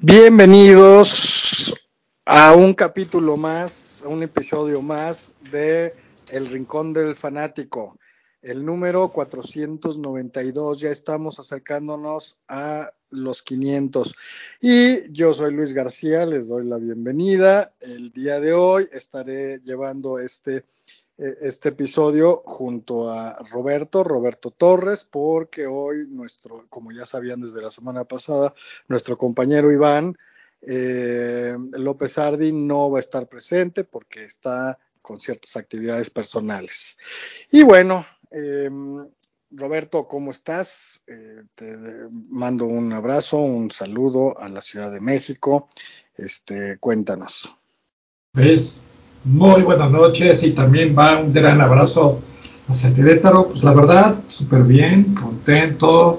Bienvenidos a un capítulo más, a un episodio más de El Rincón del Fanático, el número 492. Ya estamos acercándonos a los 500 y yo soy Luis García, les doy la bienvenida. El día de hoy estaré llevando este episodio junto a Roberto Torres, porque hoy como ya sabían desde la semana pasada, nuestro compañero Iván López Ardi no va a estar presente porque está con ciertas actividades personales. Y bueno, Roberto, ¿cómo estás? Te mando un abrazo, un saludo a la Ciudad de México. Cuéntanos. Pues, muy buenas noches y también va un gran abrazo hacia Querétaro. Pues la verdad, súper bien, contento.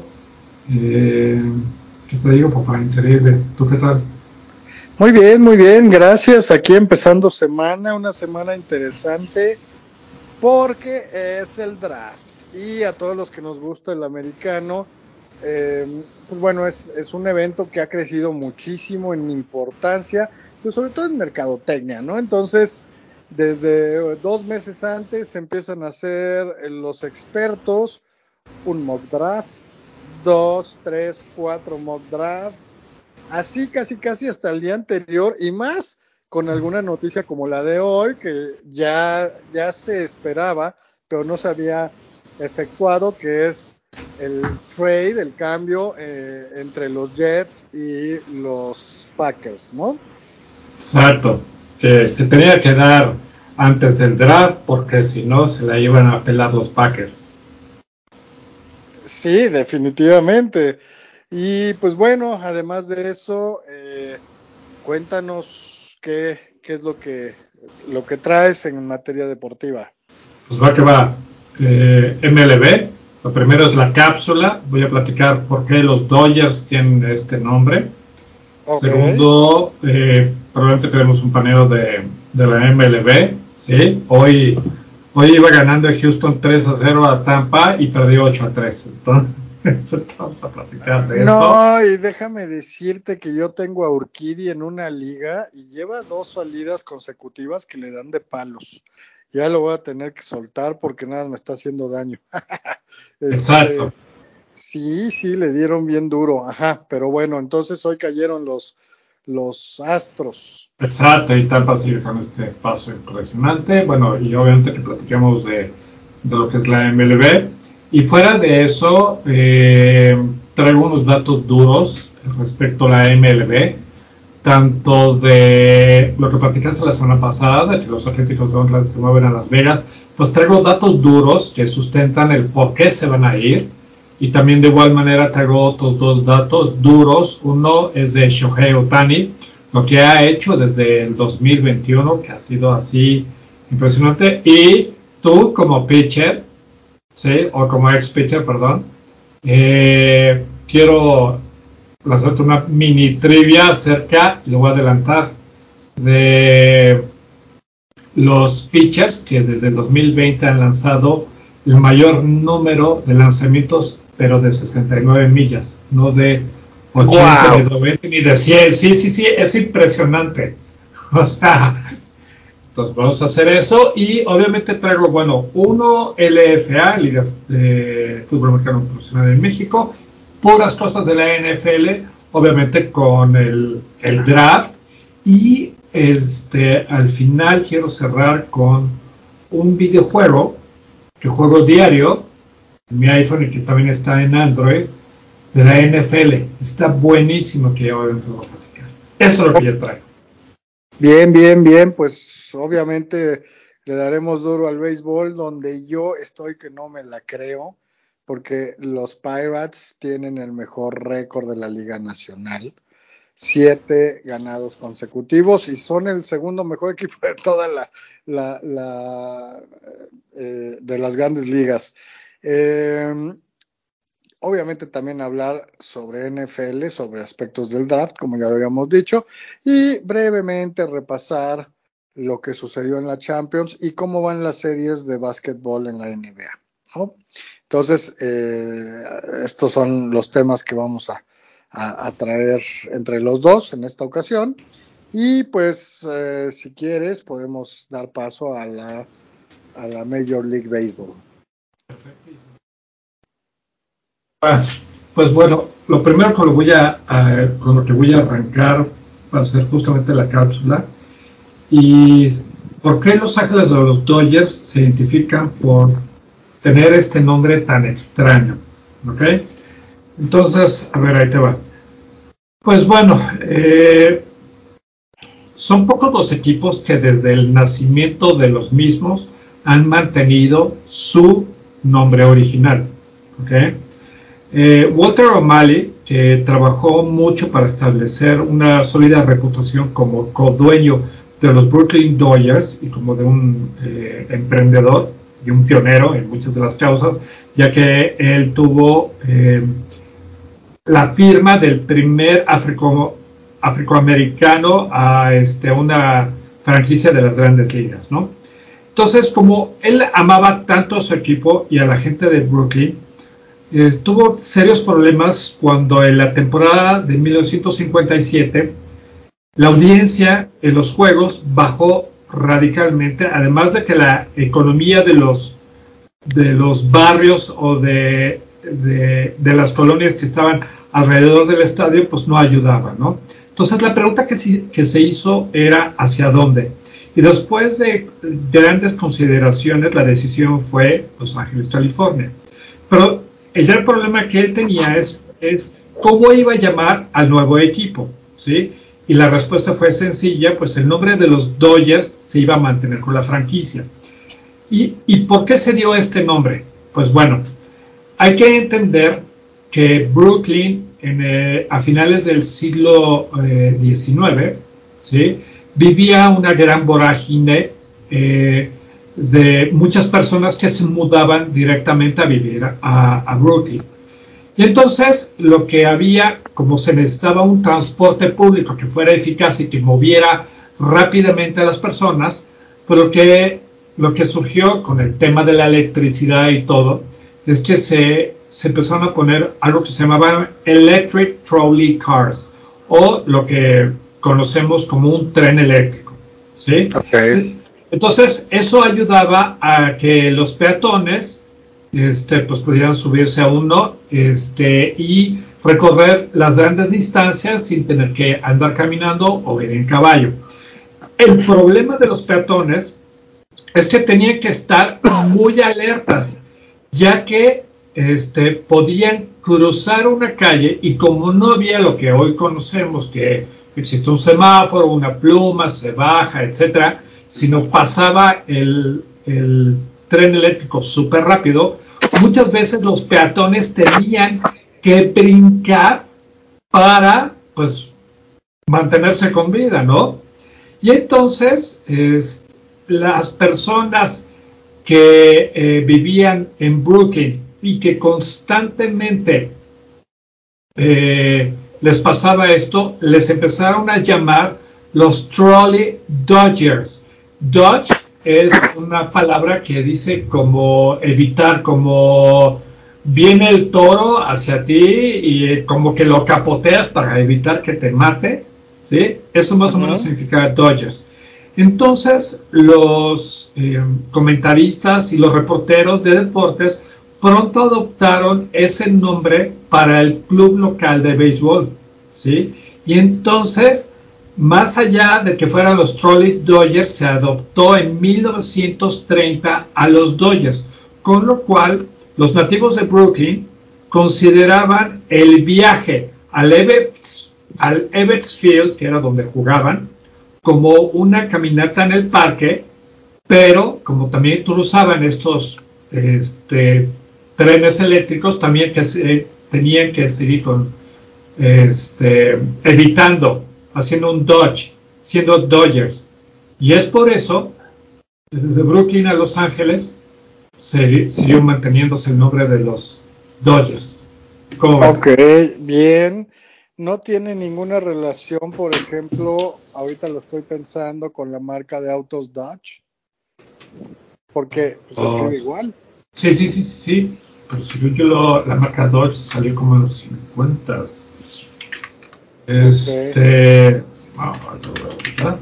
¿Qué te digo, papá? Increíble. ¿Tú qué tal? Muy bien, gracias. Aquí empezando una semana interesante porque es el draft. Y a todos los que nos gusta el americano, pues bueno, es un evento que ha crecido muchísimo en importancia, pues sobre todo en mercadotecnia, ¿no? Entonces, desde 2 meses antes se empiezan a hacer los expertos un mock draft, 2, 3, 4 mock drafts, así casi hasta el día anterior y más con alguna noticia como la de hoy que ya se esperaba, pero no se había efectuado, que es el trade, el cambio entre los Jets y los Packers, ¿no? Exacto. Se tenía que dar antes del draft porque si no se la iban a pelar los Packers. Sí, definitivamente. Y pues bueno, además de eso, cuéntanos qué es lo que traes en materia deportiva. Pues va que va. MLB. Lo primero es la cápsula. Voy a platicar por qué los Dodgers tienen este nombre. Ok. Segundo, probablemente tenemos un paneo de la MLB. ¿Sí? Hoy iba ganando Houston 3-0 a Tampa y perdió 8-3. Entonces, vamos a platicar de eso. No, y déjame decirte que yo tengo a Urquidy en una liga y lleva 2 salidas consecutivas que le dan de palos. Ya lo voy a tener que soltar porque nada me está haciendo daño. Exacto. Este, sí, le dieron bien duro. Ajá, pero bueno, entonces hoy cayeron los Astros. Exacto, y Tampa sigue con este paso impresionante. Bueno, y obviamente que platiquemos de lo que es la MLB. Y fuera de eso, traigo unos datos duros respecto a la MLB, tanto de lo que platicaste la semana pasada, de que los Atléticos de Oakland se mueven a Las Vegas, pues traigo datos duros que sustentan el por qué se van a ir. Y también de igual manera traigo otros dos datos duros. Uno es de Shohei Ohtani, lo que ha hecho desde el 2021, que ha sido así impresionante. Y tú como pitcher, ¿sí? O como ex pitcher, perdón, quiero hacerte una mini trivia acerca, lo voy a adelantar, de los pitchers que desde el 2020 han lanzado el mayor número de lanzamientos, pero de 69 millas, no de 80, ni ¡Guau! de 90, ni de 100. Sí, es impresionante. O sea, entonces vamos a hacer eso y obviamente traigo, bueno, uno LFA, Liga de Fútbol Americano Profesional en México, puras cosas de la NFL, obviamente con el draft y al final quiero cerrar con un videojuego que juego diario en mi iPhone y que también está en Android de la NFL. Está buenísimo que ya obviamente voy a platicar. Eso es lo que yo traigo. Bien, pues obviamente le daremos duro al béisbol, donde yo estoy que no me la creo, porque los Pirates tienen el mejor récord de la Liga Nacional, 7 ganados consecutivos y son el segundo mejor equipo de toda de las grandes ligas. Eh, Obviamente también hablar sobre NFL, sobre aspectos del draft, como ya lo habíamos dicho, y brevemente repasar lo que sucedió en la Champions y cómo van las series de básquetbol en la NBA, ¿no? Entonces, estos son los temas que vamos a traer entre los dos en esta ocasión. Y pues si quieres podemos dar paso a la Major League Baseball. Pues bueno, lo primero con lo que voy a arrancar va a ser justamente la cápsula. ¿Y por qué Los Ángeles de los Dodgers se identifican por tener este nombre tan extraño? ¿Ok? Entonces, a ver, ahí te va. Pues bueno, son pocos los equipos que desde el nacimiento de los mismos han mantenido su nombre original. ¿Ok? Walter O'Malley, que trabajó mucho para establecer una sólida reputación como codueño de los Brooklyn Dodgers y como de un emprendedor y un pionero en muchas de las causas, ya que él tuvo la firma del primer afroamericano a una franquicia de las grandes ligas, ¿no? Entonces, como él amaba tanto a su equipo y a la gente de Brooklyn, tuvo serios problemas cuando en la temporada de 1957 la audiencia en los juegos bajó radicalmente, además de que la economía de los barrios o de las colonias que estaban alrededor del estadio pues no ayudaba, ¿no? Entonces la pregunta que se hizo era ¿hacia dónde? Y después de grandes consideraciones la decisión fue Los Ángeles, California. Pero el gran problema que él tenía es cómo iba a llamar al nuevo equipo, ¿sí? Y la respuesta fue sencilla, pues el nombre de los Dodgers se iba a mantener con la franquicia. ¿Y por qué se dio este nombre? Pues bueno, hay que entender que Brooklyn a finales del siglo XIX, ¿sí? Vivía una gran vorágine de muchas personas que se mudaban directamente a vivir a Brooklyn. Y entonces lo que había, como se necesitaba un transporte público que fuera eficaz y que moviera rápidamente a las personas, pues lo que surgió con el tema de la electricidad y todo, es que se empezaron a poner algo que se llamaba Electric Trolley Cars, o lo que conocemos como un tren eléctrico, ¿sí? Okay. Entonces, eso ayudaba a que los peatones pues pudieran subirse a uno y recorrer las grandes distancias sin tener que andar caminando o ir en caballo. El problema de los peatones es que tenían que estar muy alertas, ya que podían cruzar una calle y como no había lo que hoy conocemos, que existe un semáforo, una pluma, se baja, etcétera, sino pasaba el tren eléctrico súper rápido, muchas veces los peatones tenían que brincar para, pues, mantenerse con vida, ¿no? Y entonces, las personas que vivían en Brooklyn y que constantemente les pasaba esto, les empezaron a llamar los Trolley Dodgers. Dodge es una palabra que dice como evitar, como viene el toro hacia ti y como que lo capoteas para evitar que te mate, ¿sí? Eso más o menos significa Dodgers. Entonces, los comentaristas y los reporteros de deportes pronto adoptaron ese nombre para el club local de béisbol, ¿sí? Y entonces, más allá de que fueran los Trolley Dodgers, se adoptó en 1930 a los Dodgers, con lo cual los nativos de Brooklyn consideraban el viaje al Ebbets Field, que era donde jugaban, como una caminata en el parque, pero como también usaban estos trenes eléctricos, también tenían que seguir con evitando, haciendo un dodge, siendo Dodgers. Y es por eso, desde Brooklyn a Los Ángeles, siguió manteniéndose el nombre de los Dodgers. ¿Cómo ves? Ok, bien. No tiene ninguna relación, por ejemplo, ahorita lo estoy pensando con la marca de autos Dodge, porque pues, se escribe igual. Sí. Pero según yo, la marca Dodge salió como en los 50. Este. ¿Verdad?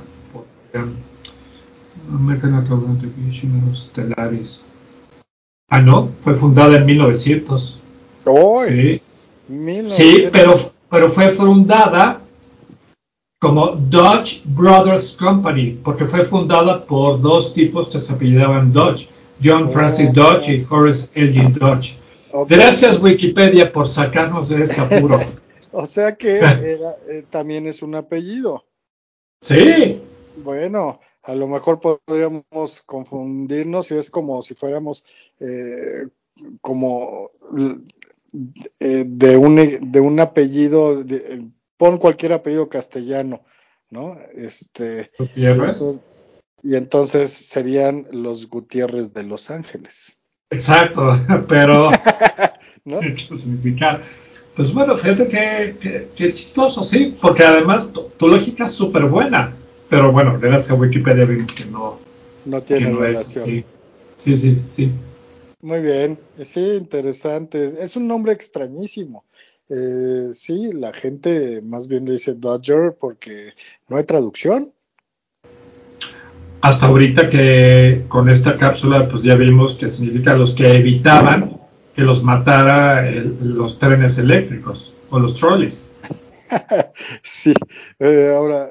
American Automotive Division of Stellaris. Ah, no, fue fundada en 1900. ¡Oh! Sí, sí, 1900. pero fue fundada como Dodge Brothers Company, porque fue fundada por dos tipos que se apellidaban Dodge, John Francis Dodge Oh, y Horace Elgin Dodge. ok, Gracias pues, Wikipedia por sacarnos de este apuro. o sea que también es un apellido. Sí, Bueno, a lo mejor podríamos confundirnos si es como si fuéramos eh, como de un apellido, pon cualquier apellido castellano, ¿no? Y Gutiérrez. entonces, y entonces serían los Gutiérrez de Los Ángeles, Exacto, pero ¿no? ¿qué significa? Pues bueno, fíjate que chistoso, sí, porque además tu lógica es súper buena, pero bueno, gracias a Wikipedia vimos No que tiene no es relación. así. Sí, sí, sí. Muy bien, sí, interesante. Es un nombre extrañísimo. Sí, la gente más bien le dice Dodger porque no hay traducción. Hasta ahorita que con esta cápsula pues ya vimos que significa los que evitaban que los matara los trenes eléctricos o los trolleys. Sí, ahora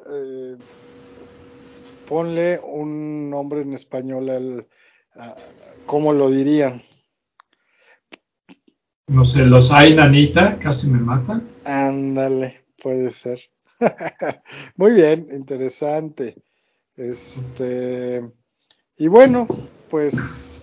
ponle un nombre en español ¿cómo lo dirían? No sé, los hay nanita, casi me matan. Ándale, puede ser. Muy bien, interesante. Y bueno, pues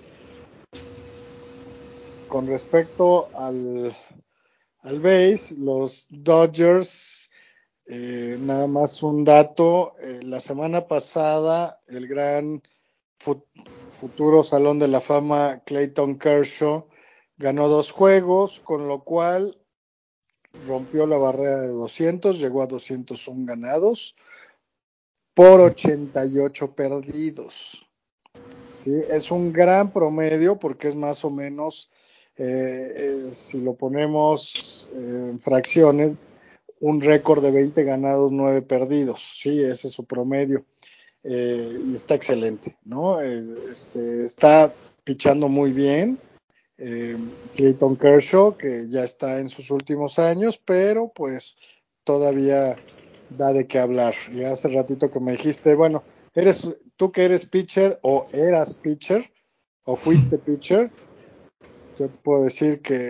con respecto al base, los Dodgers, nada más un dato, la semana pasada el gran futuro Salón de la Fama Clayton Kershaw ganó 2 juegos, con lo cual rompió la barrera de 200, llegó a 201 ganados por 88 perdidos. ¿Sí? Es un gran promedio porque es más o menos, si lo ponemos en fracciones, un récord de 20 ganados, 9 perdidos. Sí, ese es su promedio. Y está excelente, ¿no? Está pichando muy bien. Eh, Clayton Kershaw, que ya está en sus últimos años, pero pues todavía da de qué hablar. Y hace ratito que me dijiste, bueno, tú que eres pitcher o eras pitcher o fuiste pitcher, yo te puedo decir que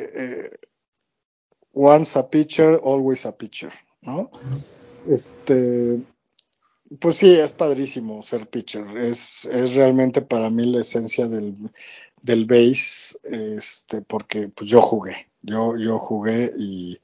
once a pitcher, always a pitcher, ¿no? Este, pues sí, es padrísimo ser pitcher. Es realmente para mí la esencia del base, porque pues yo jugué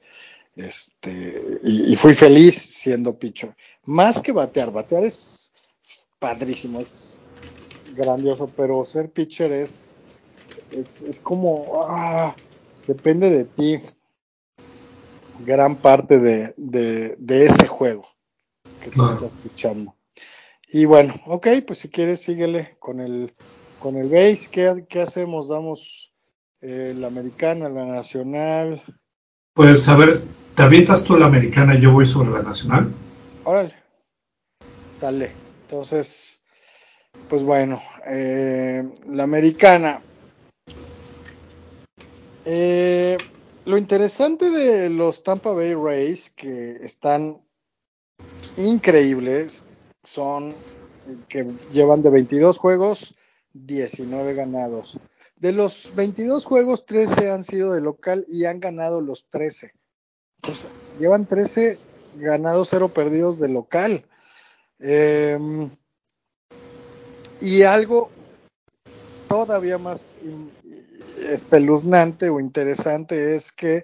y fui feliz siendo pitcher. Más que batear es padrísimo, es grandioso, pero ser pitcher es como, depende de ti gran parte de ese juego que tú Claro. estás pichando. Y bueno, ok, pues si quieres síguele con el base. ¿Qué hacemos? Damos la americana, la nacional. Pues a ver, ¿te avientas tú la americana y yo voy sobre la nacional? Órale, sale. Entonces, pues bueno, la americana. Eh, lo interesante de los Tampa Bay Rays, que están increíbles, son que llevan de 22 juegos, 19 ganados. De los 22 juegos, 13 han sido de local y han ganado los 13. Entonces, llevan 13 ganados, 0 perdidos de local. Eh, y algo todavía más espeluznante o interesante es que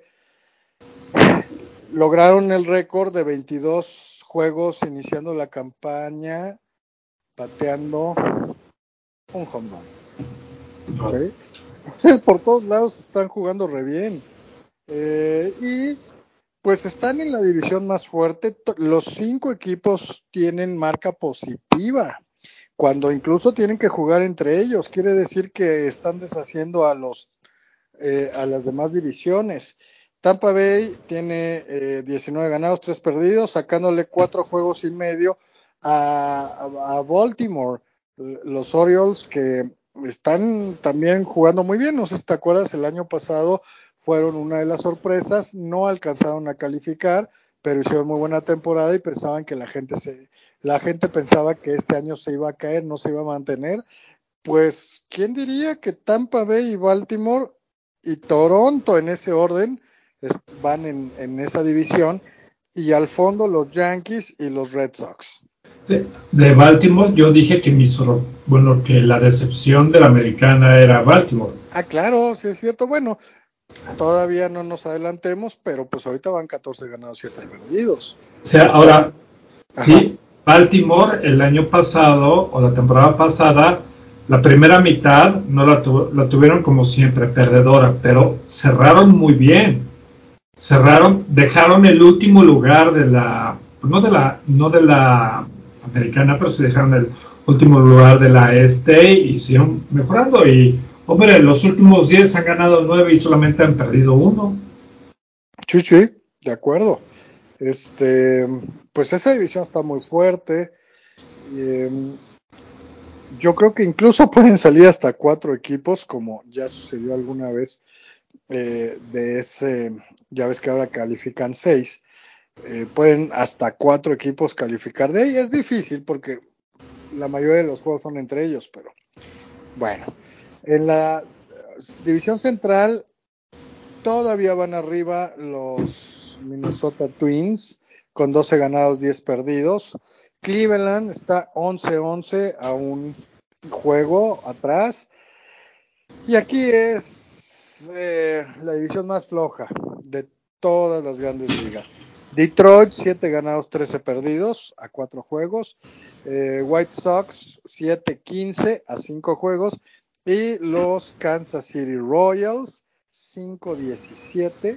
lograron el récord de 22 juegos iniciando la campaña bateando un home run. Claro. ¿Sí? O sea, por todos lados están jugando re bien. Y pues están en la división más fuerte. Los 5 equipos tienen marca positiva. Cuando incluso tienen que jugar entre ellos, quiere decir que están deshaciendo a las demás divisiones. Tampa Bay tiene 19 ganados, 3 perdidos, sacándole 4 juegos y medio a Baltimore. Los Orioles que están también jugando muy bien, no sé si te acuerdas, el año pasado fueron una de las sorpresas, no alcanzaron a calificar, pero hicieron muy buena temporada y pensaban que la gente pensaba que este año se iba a caer, no se iba a mantener. Pues, ¿quién diría que Tampa Bay y Baltimore y Toronto en ese orden van en esa división, y al fondo los Yankees y los Red Sox? De Baltimore, yo dije que que la decepción de la americana era Baltimore. Claro, sí es cierto. Bueno, todavía no nos adelantemos, pero pues ahorita van 14 ganados, 7 perdidos. O sea, ahora, sí, Baltimore el año pasado o la temporada pasada, la primera mitad no la tuvieron como siempre, perdedora, pero cerraron muy bien. Dejaron el último lugar no de la americana, pero sí dejaron el último lugar de la este y siguieron mejorando. Y, hombre, los últimos 10 han ganado 9 y solamente han perdido 1. Sí, de acuerdo. Pues esa división está muy fuerte. Yo creo que incluso pueden salir hasta 4 equipos, como ya sucedió alguna vez. Ya ves que ahora califican 6. Pueden hasta 4 equipos calificar de ahí. Es difícil porque la mayoría de los juegos son entre ellos, pero bueno. En la división central todavía van arriba los Minnesota Twins con 12 ganados, 10 perdidos. Cleveland está 11-11 a un juego atrás. Y aquí es la división más floja de todas las grandes ligas. Detroit, 7 ganados, 13 perdidos a 4 juegos. White Sox, 7-15 a 5 juegos. Y los Kansas City Royals, 5-17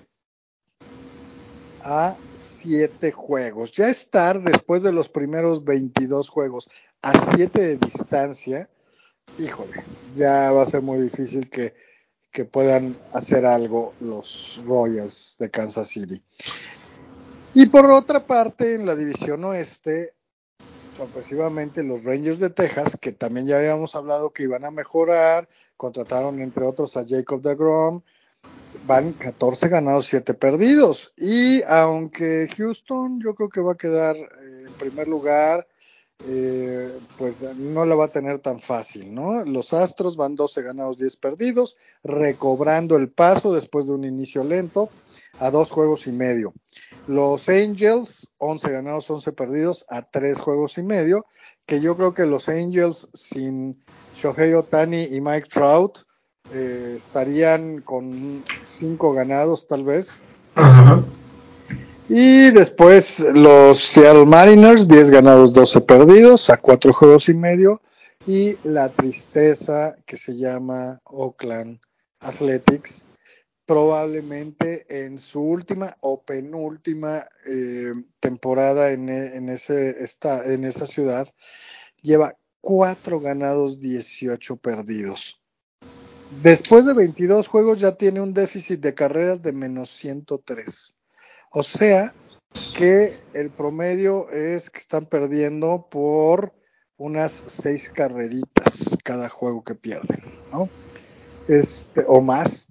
a 7 juegos. Ya estar después de los primeros 22 juegos a 7 de distancia, híjole, ya va a ser muy difícil que puedan hacer algo los Royals de Kansas City. Y por otra parte, en la división oeste, sorpresivamente los Rangers de Texas, que también ya habíamos hablado que iban a mejorar, contrataron entre otros a Jacob deGrom, van 14 ganados, 7 perdidos. Y aunque Houston yo creo que va a quedar en primer lugar, pues no la va a tener tan fácil, ¿no? Los Astros van 12 ganados, 10 perdidos, recobrando el paso después de un inicio lento a 2 juegos y medio. Los Angels, 11 ganados, 11 perdidos a 3 juegos y medio, que yo creo que los Angels sin Shohei Ohtani y Mike Trout estarían con 5 ganados tal vez. Ajá. Y después los Seattle Mariners, 10 ganados, 12 perdidos, a 4 juegos y medio. Y la tristeza que se llama Oakland Athletics, probablemente en su última o penúltima temporada en esa ciudad, lleva 4 ganados, 18 perdidos. Después de 22 juegos ya tiene un déficit de carreras de menos 103. O sea que el promedio es que están perdiendo por unas 6 carreritas cada juego que pierden, ¿no? O más.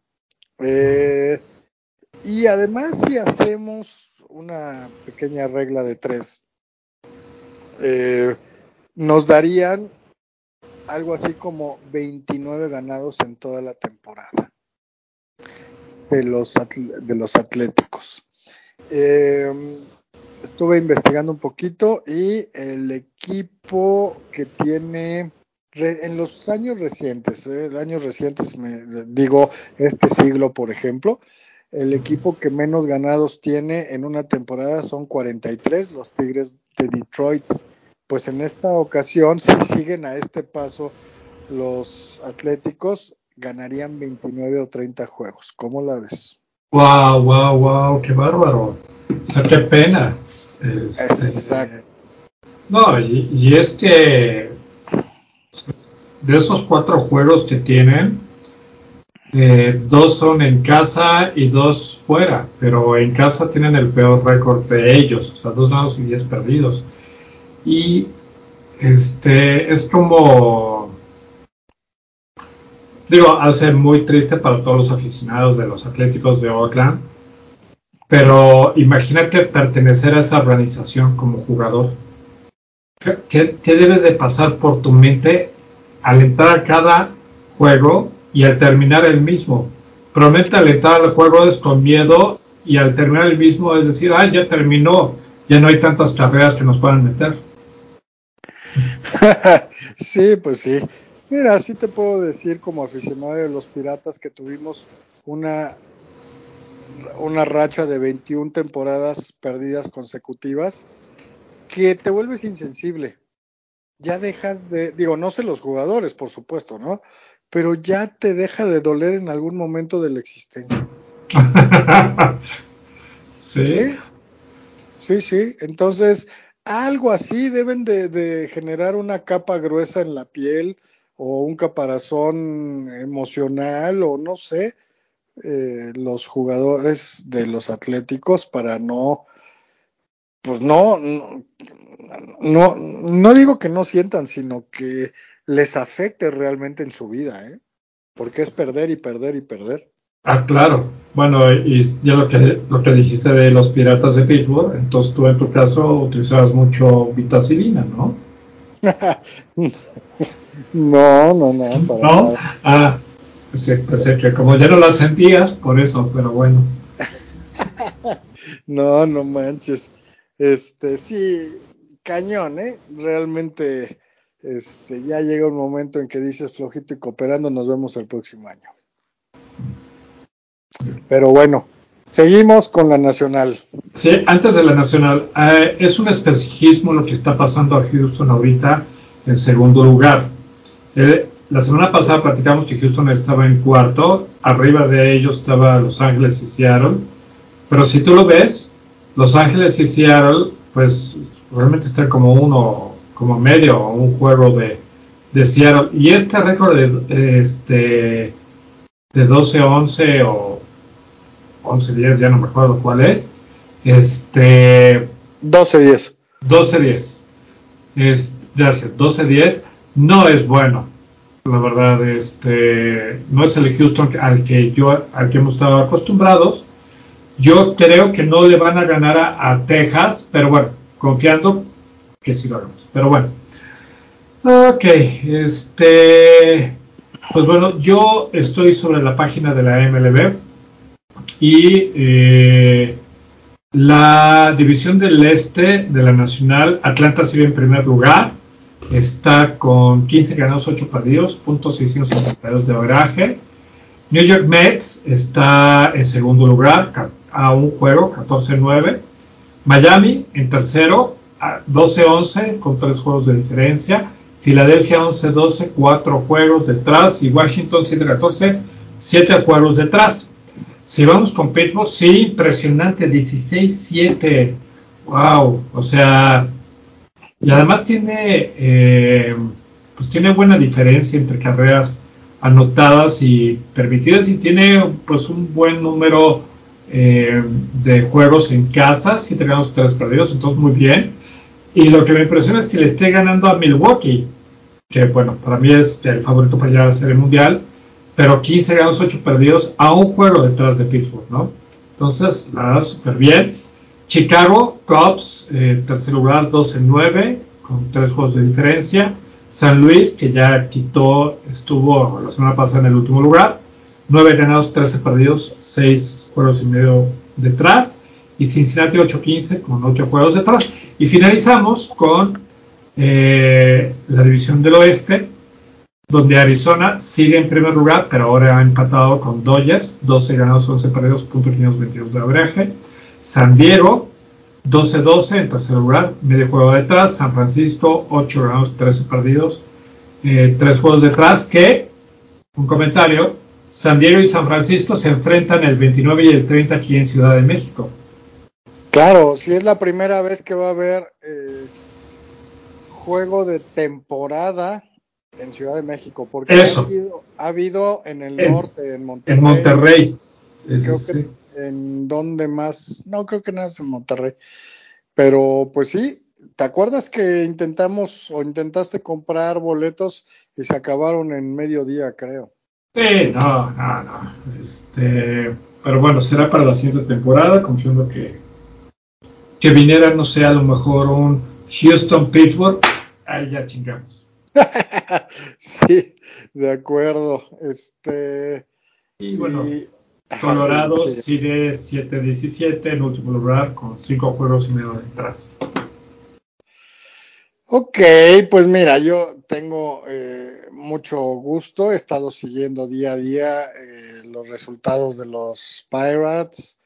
Y además, si hacemos una pequeña regla de 3, nos darían algo así como 29 ganados en toda la temporada de los Atléticos. Estuve investigando un poquito y el equipo que tiene en los años recientes, digo este siglo por ejemplo, el equipo que menos ganados tiene en una temporada son 43, los Tigres de Detroit. Pues en esta ocasión, si siguen a este paso los Atléticos, ganarían 29 o 30 juegos. ¿Cómo la ves? Wow, qué bárbaro. O sea, qué pena. Exacto. No, y es que de esos 4 juegos que tienen, 2 son en casa y 2 fuera, pero en casa tienen el peor récord de ellos, o sea, 2 ganados y 10 perdidos. Y es como, digo, hace muy triste para todos los aficionados de los Atléticos de Oakland, pero imagínate pertenecer a esa organización como jugador. ¿Qué debe de pasar por tu mente al entrar a cada juego y al terminar el mismo? Probablemente al entrar al juego es con miedo y al terminar el mismo es decir, ya terminó, ya no hay tantas carreras que nos puedan meter. Sí, pues sí. Mira, sí te puedo decir como aficionado de los Piratas que tuvimos una, una racha de 21 temporadas perdidas consecutivas que te vuelves insensible. Ya dejas de, digo, no sé los jugadores, por supuesto, ¿no? Pero ya te deja de doler en algún momento de la existencia. Sí, Sí, sí, sí. Entonces, algo así deben de generar una capa gruesa en la piel o un caparazón emocional o no sé, los jugadores de los Atléticos para no, pues no digo que no sientan, sino que les afecte realmente en su vida, ¿eh? Porque es perder y perder y perder. claro. Bueno, y ya lo que dijiste de los Piratas de Pittsburgh, entonces tú en tu caso utilizabas mucho vitacilina, ¿no? No, no, no, para ¿No? nada. Es que pensé que como ya no la sentías, por eso, pero bueno. No, no manches. Sí, cañón, ¿eh? Realmente, ya llega un momento en que dices flojito y cooperando, nos vemos el próximo año. Pero bueno, seguimos con la nacional. Sí, antes de la nacional, es un espejismo lo que está pasando a Houston ahorita en segundo lugar. La semana pasada platicamos que Houston estaba en cuarto, arriba de ellos estaba Los Ángeles y Seattle, pero si tú lo ves, Los Ángeles y Seattle, pues realmente están como uno, como medio, un juego de Seattle. Y este récord de 12-11 o 11-10, ya no me acuerdo cuál es, este 12-10. 12-10, gracias, 12-10 no es bueno. La verdad, no es el Houston al que hemos estado acostumbrados. Yo creo que no le van a ganar a Texas, pero bueno, confiando que sí lo hagamos. Pero bueno, ok, pues bueno, yo estoy sobre la página de la MLB y la división del este de la Nacional, Atlanta sigue en primer lugar, está con 15 ganados, 8 perdidos, .652 de averaje. New York Mets está en segundo lugar a un juego, 14-9. Miami en tercero, 12-11 con 3 juegos de diferencia. Filadelfia 11-12, 4 juegos detrás. Y Washington 7-14, 7 juegos detrás. Si vamos con Pittsburgh, sí, impresionante, 16-7. Wow, o sea, y además pues tiene buena diferencia entre carreras anotadas y permitidas y tiene pues un buen número de juegos en casa, 7 ganados, 3 perdidos, entonces muy bien. Y lo que me impresiona es que le esté ganando a Milwaukee, que bueno, para mí es el favorito para llegar a ser el mundial, pero 15 ganados, 8 perdidos a un juego detrás de Pittsburgh, ¿no? Entonces, la verdad, súper bien. Chicago, Cubs, tercer lugar, 12-9, con 3 juegos de diferencia. San Luis, que ya estuvo la semana pasada en el último lugar, 9 ganados, 13 perdidos, 6 juegos y medio detrás. Y Cincinnati 8-15 con 8 juegos detrás. Y finalizamos con la división del oeste, donde Arizona sigue en primer lugar, pero ahora ha empatado con Dodgers, 12 ganados, 11 perdidos, .522 de average. San Diego, 12-12 en tercer lugar, medio juego detrás. San Francisco, 8 ganados, 13 perdidos, 3 juegos detrás. Que, un comentario, San Diego y San Francisco se enfrentan el 29 y el 30 aquí en Ciudad de México. Claro, si es la primera vez que va a haber juego de temporada en Ciudad de México, porque Eso. ha habido en el norte, en Monterrey. En Monterrey. Sí, Creo sí, que sí. en donde más, no creo que nada es en Monterrey, pero pues sí, ¿te acuerdas que intentaste comprar boletos y se acabaron en mediodía, creo? Sí, no. Pero bueno, será para la siguiente temporada, confiando que viniera, no sé, a lo mejor un Houston-Pittsburgh, ahí ya chingamos. Sí, de acuerdo. Y bueno, Y, ajá, sí, Colorado sí. sigue 7-17 en último lugar con 5 juegos y medio detrás. Ok, pues mira, yo tengo mucho gusto, he estado siguiendo día a día los resultados de los Pirates.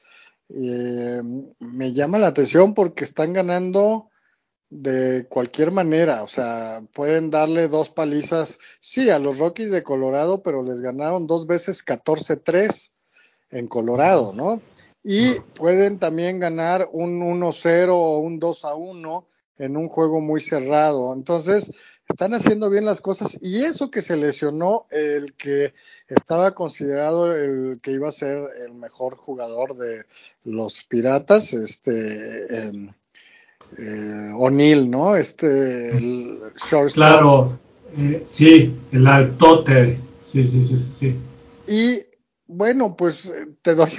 Me llama la atención porque están ganando de cualquier manera, o sea, pueden darle dos palizas, sí, a los Rockies de Colorado, pero les ganaron dos veces 14-3 en Colorado, ¿no? Y pueden también ganar un 1-0 o un 2-1 en un juego muy cerrado. Entonces, están haciendo bien las cosas y eso que se lesionó el que estaba considerado el que iba a ser el mejor jugador de los Piratas, O'Neill, ¿no? El shortstop. Claro, sí, el altote. Sí, sí, sí, sí, sí. Y bueno, pues te doy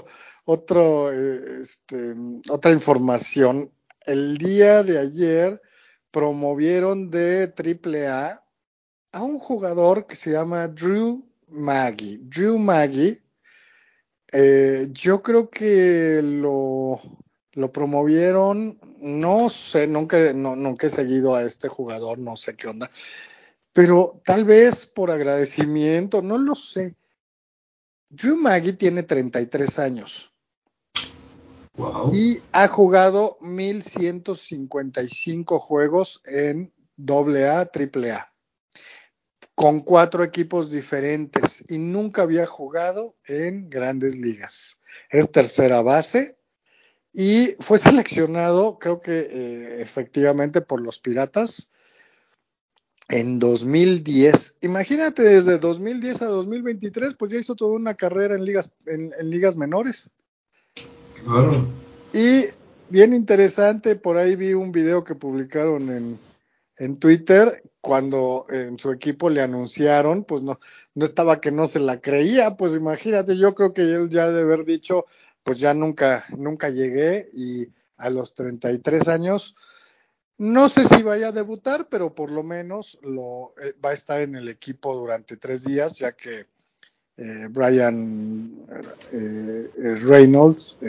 otra información. El día de ayer promovieron de AAA a un jugador que se llama Drew Maggi. Drew Maggi, yo creo que lo promovieron, no sé, nunca he seguido a este jugador, no sé qué onda, pero tal vez por agradecimiento, no lo sé. Drew Maggi tiene 33 años Wow. y ha jugado 1155 juegos en AA, AAA, con 4 equipos diferentes y nunca había jugado en grandes ligas. Es tercera base y fue seleccionado, creo que efectivamente por los Piratas en 2010. Imagínate, desde 2010 a 2023, pues ya hizo toda una carrera en ligas menores. Claro. Y bien interesante, por ahí vi un video que publicaron en Twitter cuando en su equipo le anunciaron, pues no estaba que no se la creía, pues imagínate, yo creo que él ya debe haber dicho, pues ya nunca llegué y a los 33 años, no sé si vaya a debutar, pero por lo menos va a estar en el equipo durante 3 días, ya que Brian Reynolds,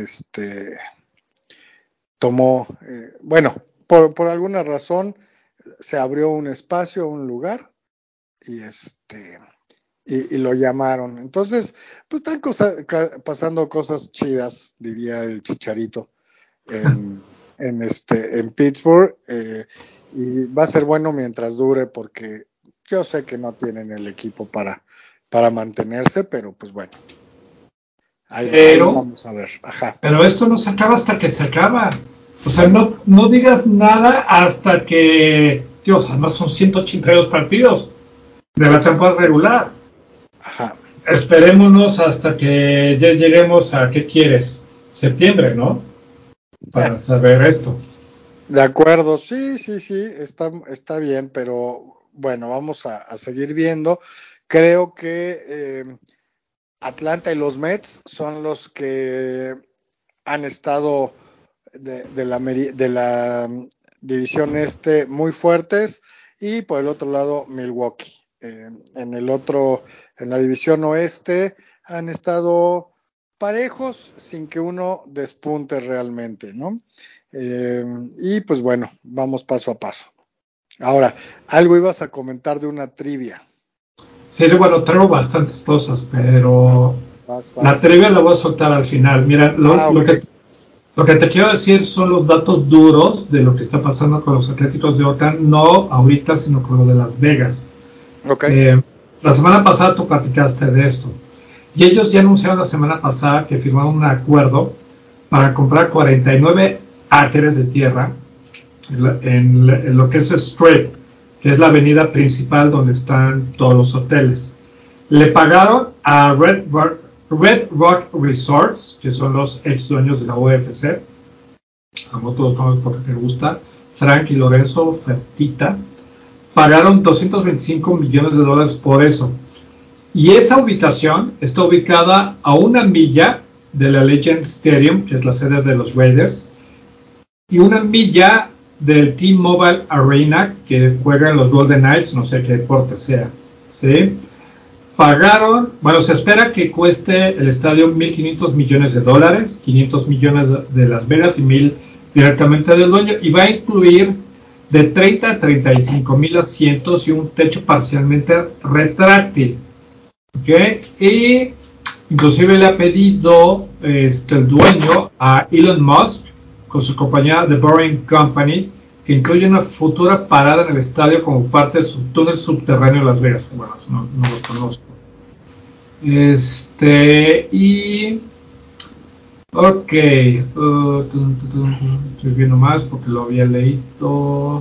tomó, bueno, por alguna razón se abrió un espacio, un lugar y y lo llamaron. Entonces, pues están pasando cosas chidas, diría el Chicharito, en, en Pittsburgh, y va a ser bueno mientras dure porque yo sé que no tienen el equipo para mantenerse, pero pues bueno, ahí Pero, vamos a ver. Ajá. pero esto no se acaba hasta que se acaba. O sea, no digas nada hasta que, Dios, además son 182 partidos de la Sí, temporada regular. ajá. Esperémonos hasta que ya lleguemos a, ¿qué quieres? Septiembre, ¿no? Para saber esto. De acuerdo, sí, sí, sí, está bien, pero bueno, vamos a seguir viendo. Creo que Atlanta y los Mets son los que han estado de la división muy fuertes y por el otro lado Milwaukee. En la división oeste han estado parejos sin que uno despunte realmente, ¿no? Y pues bueno, vamos paso a paso. Ahora, algo ibas a comentar de una trivia. Sí, bueno, traigo bastantes cosas, Ah, pero vas, la vas. trivia la voy a soltar al final. Mira, Ok. lo que te quiero decir son los datos duros de lo que está pasando con los Atléticos de Oakland, no ahorita, sino con lo de Las Vegas. Ok. Eh, la semana pasada tú platicaste de esto. Y ellos ya anunciaron la semana pasada que firmaron un acuerdo para comprar 49 acres de tierra en lo que es Strip. que es la avenida principal donde están todos los hoteles. Le pagaron a Red Rock Resorts, que son los ex dueños de la UFC, a nosotros los conocemos porque te gusta, Frank y Lorenzo Fertitta, pagaron $225 millones por eso. Y esa ubicación está ubicada a 1 milla de la Legend Stadium, que es la sede de los Raiders, y 1 milla del T-Mobile Arena, que juegan los Golden Knights, no sé qué deporte sea. ¿Sí? Pagaron, bueno, se espera que cueste el estadio $1.500 millones, 500 millones de Las Vegas y 1,000 directamente del dueño, y va a incluir de 30 a 35 mil asientos y un techo parcialmente retráctil. ¿Okay? Y inclusive le ha pedido el dueño a Elon Musk con su compañía The Boring Company que incluye una futura parada en el estadio como parte de su túnel subterráneo de Las Vegas. Bueno, no lo conozco. Y ok, estoy viendo más porque lo había leído.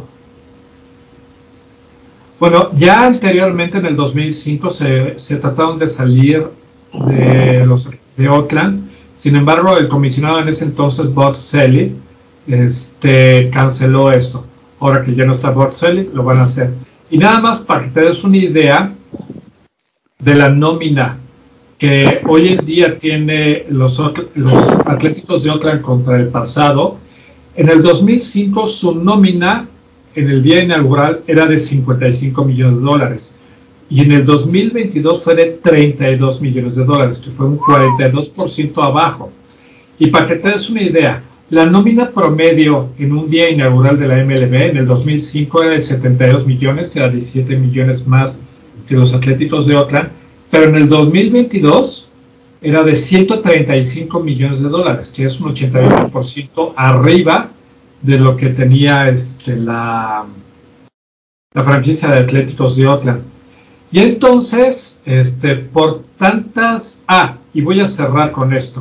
Bueno, ya anteriormente en el 2005 se trataron de salir de Oakland. Sin embargo, el comisionado en ese entonces, Bob Selly, canceló esto. Ahora que ya no está Bob Selly, lo van a hacer. Y nada más para que te des una idea de la nómina que hoy en día tiene los Atléticos de Oakland contra el pasado. En el 2005 su nómina en el día inaugural era de $55 millones y en el 2022 fue de $32 millones, que fue un 42% abajo. Y para que te des una idea, la nómina promedio en un día inaugural de la MLB en el 2005 era de 72 millones, que era 17 millones más que los Atléticos de Oakland, pero en el 2022 era de $135 millones, que es un 88% arriba de lo que tenía la franquicia de Atléticos de Oakland. Y entonces, por tantas... y voy a cerrar con esto.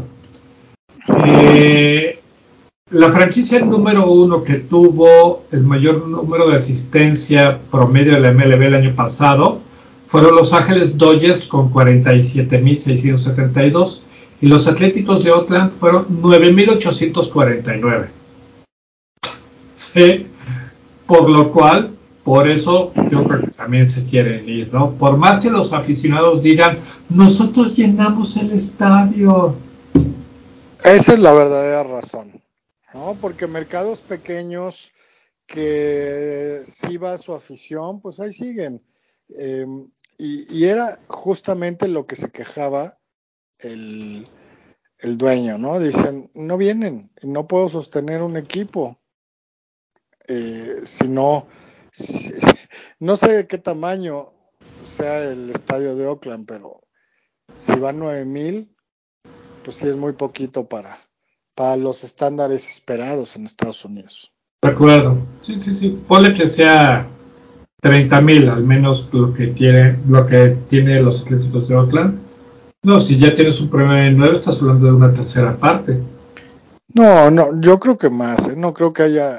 La franquicia número 1 que tuvo el mayor número de asistencia promedio de la MLB el año pasado fueron Los Ángeles Dodgers con 47,672 y los Atléticos de Oakland fueron 9,849. Sí, por lo cual, por eso yo creo que también se quieren ir, ¿no? Por más que los aficionados digan, nosotros llenamos el estadio. Esa es la verdadera razón, ¿no? Porque mercados pequeños que sí va su afición, pues ahí siguen. Eh, y era justamente lo que se quejaba el, el dueño, ¿no? Dicen, no vienen, no puedo sostener un equipo. Si no, no sé de qué tamaño sea el estadio de Oakland, pero si van 9,000, pues sí es muy poquito para los estándares esperados en Estados Unidos. De acuerdo. Sí, sí, sí. Ponle que sea 30,000, al menos lo que tiene los Atléticos de Oakland. No, si ya tienes un premio de 9, estás hablando de una tercera parte. No, yo creo que más, ¿eh? No creo que haya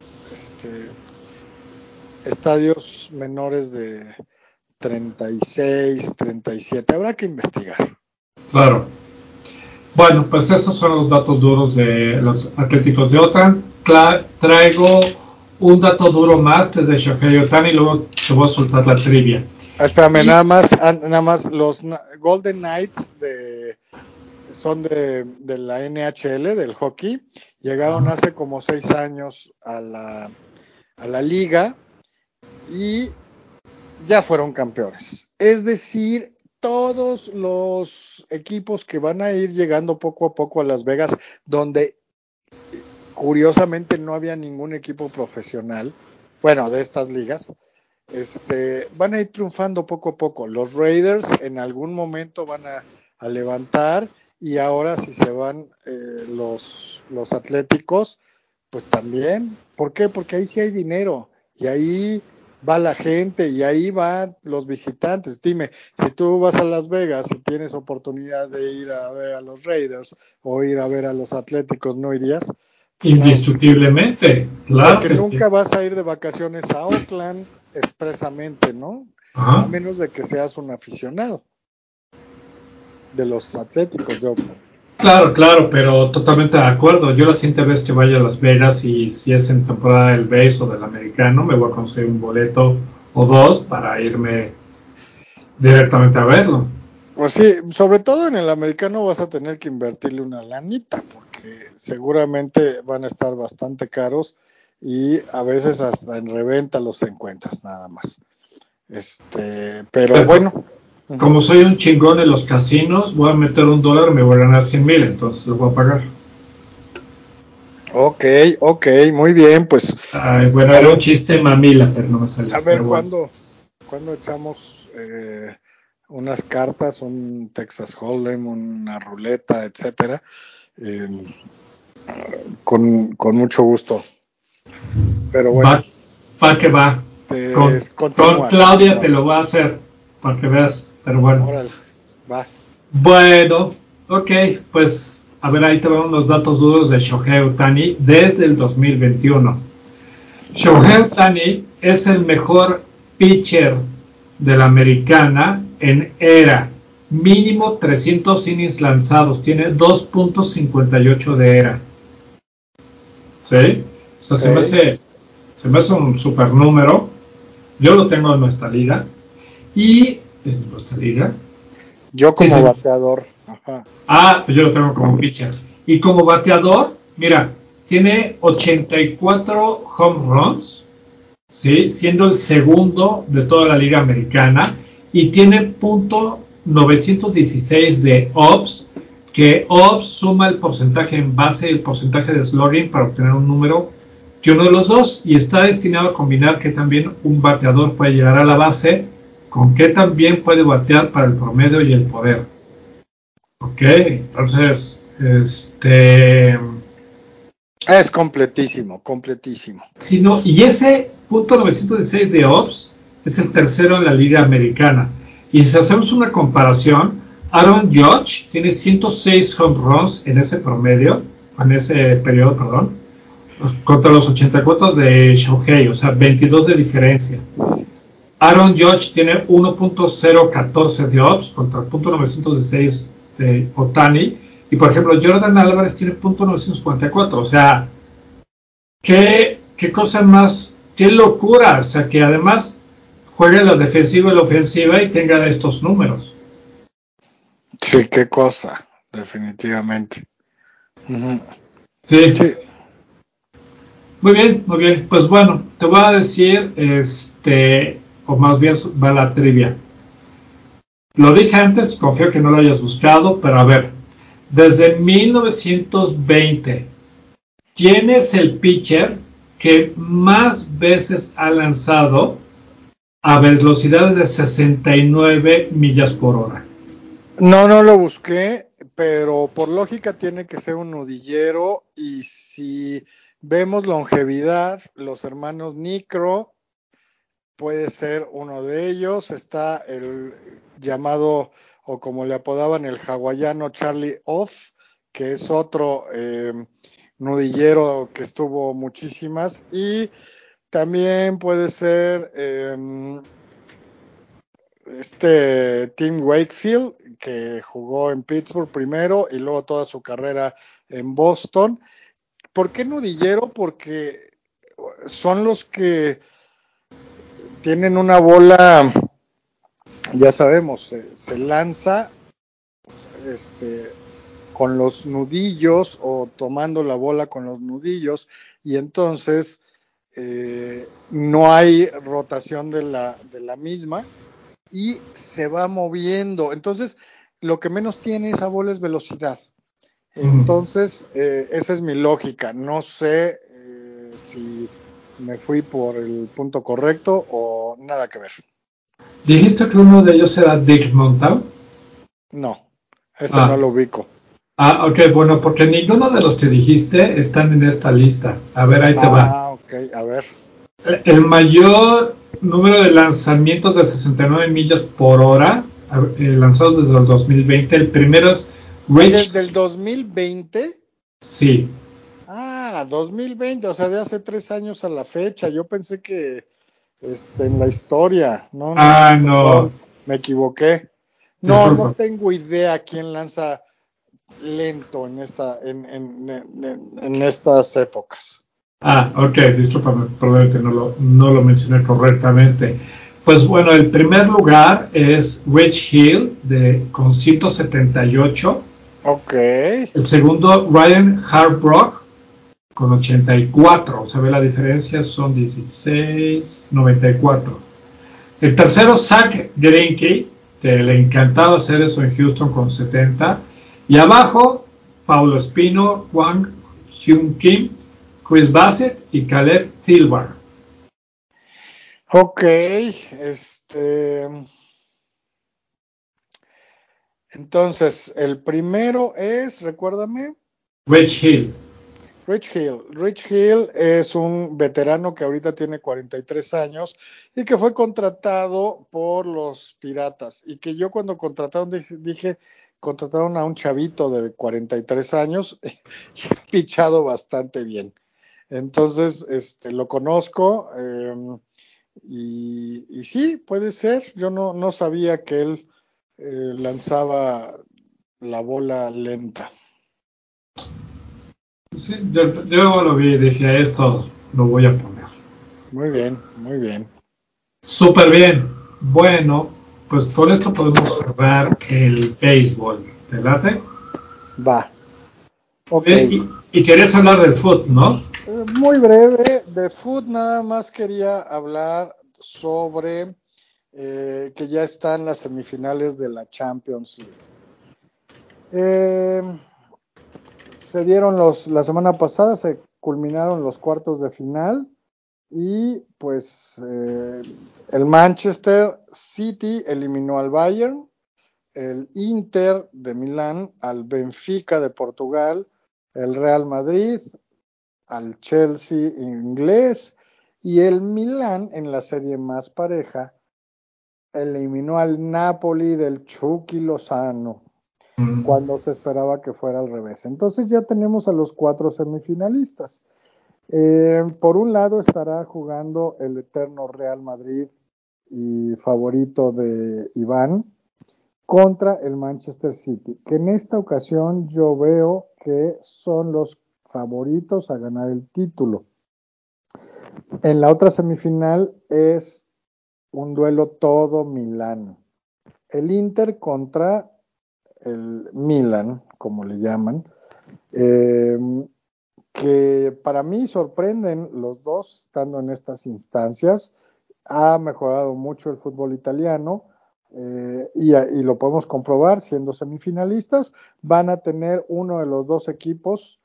estadios menores de 36, 37. Habrá que investigar. Claro. Bueno, pues esos son los datos duros de los Atléticos de Oakland. Traigo un dato duro más desde Shohei Ohtani y luego te voy a soltar la trivia. Espérame, Y, nada más los Golden Knights son de la NHL, del hockey. Llegaron hace como 6 años a la liga y ya fueron campeones. Es decir, todos los equipos que van a ir llegando poco a poco a Las Vegas, donde curiosamente no había ningún equipo profesional, bueno, de estas ligas, van a ir triunfando poco a poco. Los Raiders en algún momento van a levantar y ahora si se van los Atléticos, pues también. ¿Por qué? Porque ahí sí hay dinero y ahí va la gente y ahí van los visitantes. Dime, si tú vas a Las Vegas y tienes oportunidad de ir a ver a los Raiders o ir a ver a los Atléticos, ¿no irías? Indiscutiblemente, claro Porque que sí. nunca vas a ir de vacaciones a Oakland expresamente, ¿no? Ajá. A menos de que seas un aficionado de los Atléticos de Oakland. Claro, claro, pero totalmente de acuerdo. Yo la siguiente vez que vaya a Las Vegas y si es en temporada del base o del americano, me voy a conseguir un boleto o dos para irme directamente a verlo. Pues sí, sobre todo en el americano vas a tener que invertirle una lanita, porque seguramente van a estar bastante caros y a veces hasta en reventa los encuentras nada más. Pero Pero bueno. como soy un chingón en los casinos, voy a meter $1 y me voy a ganar 100,000, entonces lo voy a pagar. Ok, ok, muy bien, pues Ay, bueno, a era un ver, chiste mamila, pero no me salió. a ver Pero bueno. cuándo echamos unas cartas, un Texas Hold'em, una ruleta, etcétera, eh, con mucho gusto. Pero bueno, Va, va que va. Con continúa, Claudia continúa. te lo voy a hacer para que veas. Pero bueno. Órale, va. Bueno, ok, pues a ver, ahí te van los datos duros de Shohei Ohtani desde el 2021. Shohei Ohtani es el mejor pitcher de la americana en era. Mínimo 300 innings lanzados. Tiene 2.58 de era. ¿Sí? O sea, Ok, se me hace un super número. Yo lo tengo en nuestra liga. Y en nuestra liga. yo Sí, como sí. bateador, ajá. Pues yo lo tengo como pitcher. Y como bateador, mira, tiene 84 home runs, ¿sí? Siendo el segundo de toda la liga americana. Y tiene .916 de OPS, que OPS suma el porcentaje en base y el porcentaje de slugging para obtener un número que uno de los dos. Y está destinado a combinar que también un bateador puede llegar a la base, con que también puede batear para el promedio y el poder. Ok, entonces, Es completísimo, completísimo. si no, y ese .916 de OPS es el tercero en la liga americana. Y si hacemos una comparación, Aaron Judge tiene 106 home runs en ese promedio, en ese periodo, perdón, contra los 84 de Shohei, o sea, 22 de diferencia. Aaron Judge tiene 1.014 de OPS contra el .916 de Ohtani. Y por ejemplo, Jordan Álvarez tiene .944. O sea, qué cosa más, qué locura. O sea, que además juegue la defensiva y la ofensiva y tenga estos números. Sí, qué cosa, definitivamente. Ujú. Sí, Sí, muy bien, muy bien. Pues bueno, te voy a decir, o más bien va la trivia. Lo dije antes, confío que no lo hayas buscado, pero a ver, desde 1920, ¿quién es el pitcher que más veces ha lanzado a velocidades de 69 millas por hora? no lo busqué, pero por lógica tiene que ser un nudillero y si vemos longevidad, los hermanos Nicro puede ser uno de ellos, está el llamado o como le apodaban el hawaiano Charlie Off, que es otro nudillero que estuvo muchísimas y también puede ser Tim Wakefield, que jugó en Pittsburgh primero y luego toda su carrera en Boston. ¿Por qué nudillero? Porque son los que tienen una bola, ya sabemos, se lanza con los nudillos o tomando la bola con los nudillos y entonces no hay rotación de la misma y se va moviendo. Entonces, lo que menos tiene esa bola es velocidad. Entonces, esa es mi lógica. No sé si me fui por el punto correcto o nada que ver. ¿Dijiste que uno de ellos era Dick Montal? No, ese no Ah, lo ubico. ok, bueno, porque ninguno de los que dijiste están en esta lista. A ver, ahí te va. Ok, a ver. El mayor número de lanzamientos de 69 millas por hora, lanzados desde el 2020. El primero es Desde el Rich. 2020. Sí. 2020, o sea, de hace 3 años a la fecha. Yo pensé que en la historia. No, no, no, No, perdón, me equivoqué. No, no disculpa. tengo idea quién lanza lento en estas épocas. Ok, discúlpame, probablemente no lo mencioné correctamente. Pues bueno, el primer lugar es Rich Hill con 178. Ok, El segundo, Ryan Harbrock con 84. Se ve la diferencia, son 16,94. El tercero, Zach Greinke, que le encantaba hacer eso en Houston con 70. Y abajo, Paulo Espino, Wang Hyun Kim, Chris Bassett y Caleb Thielbar. ok, entonces, el primero es, recuérdame. Rich Hill. Rich Hill. Rich Hill es un veterano que ahorita tiene 43 años y que fue contratado por los Piratas. Y que yo cuando contrataron, dije, contrataron a un chavito de 43 años y ha pichado bastante bien. Entonces, lo conozco y sí, puede ser. Yo no sabía que él lanzaba la bola lenta. Sí, yo lo vi y dije, esto lo voy a poner. Muy bien, muy bien. Súper bien. Bueno, pues con esto podemos cerrar el béisbol. ¿Te late? Va. Ok. Bien, y querías hablar del foot, ¿no? Muy breve, de fútbol nada más quería hablar sobre que ya están las semifinales de la Champions League. Eh, la semana pasada se culminaron los cuartos de final y pues el Manchester City eliminó al Bayern, el Inter de Milán al Benfica de Portugal, el Real Madrid al Chelsea inglés y el Milán en la serie más pareja eliminó al Napoli del Chucky Lozano Mm. cuando se esperaba que fuera al revés. Entonces ya tenemos a los 4 semifinalistas. Por un lado estará jugando el eterno Real Madrid y favorito de Iván contra el Manchester City, que en esta ocasión yo veo que son los favoritos a ganar el título. En la otra semifinal es un duelo todo Milán. El Inter contra el Milan, como le llaman, eh, que para mí sorprenden los dos estando en estas instancias. Ha mejorado mucho el fútbol italiano y lo podemos comprobar siendo semifinalistas. Van a tener uno de los dos equipos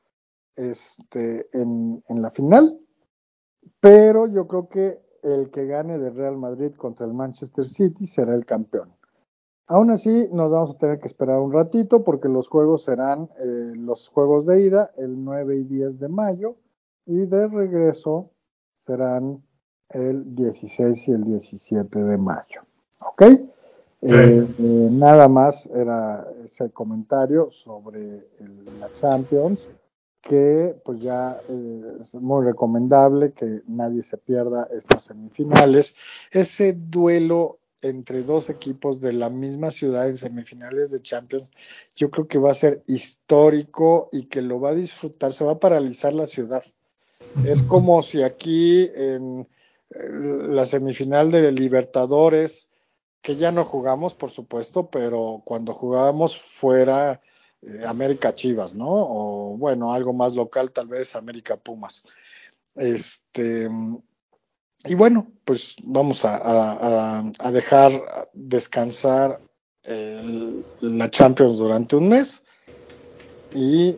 en la final, pero yo creo que el que gane de Real Madrid contra el Manchester City será el campeón. Aún así, nos vamos a tener que esperar un ratito porque los juegos serán los juegos de ida el 9 y 10 de mayo y de regreso serán el 16 y el 17 de mayo. ¿Ok? Sí. Nada más era ese comentario sobre la Champions, que pues ya es muy recomendable que nadie se pierda estas semifinales. Ese duelo entre dos equipos de la misma ciudad en semifinales de Champions, yo creo que va a ser histórico y que lo va a disfrutar, se va a paralizar la ciudad. Es como si aquí en la semifinal de Libertadores, que ya no jugamos, por supuesto, pero cuando jugábamos fuera América Chivas, ¿no? O bueno, algo más local, tal vez América Pumas. Este, y bueno, pues vamos a dejar descansar la Champions durante un mes y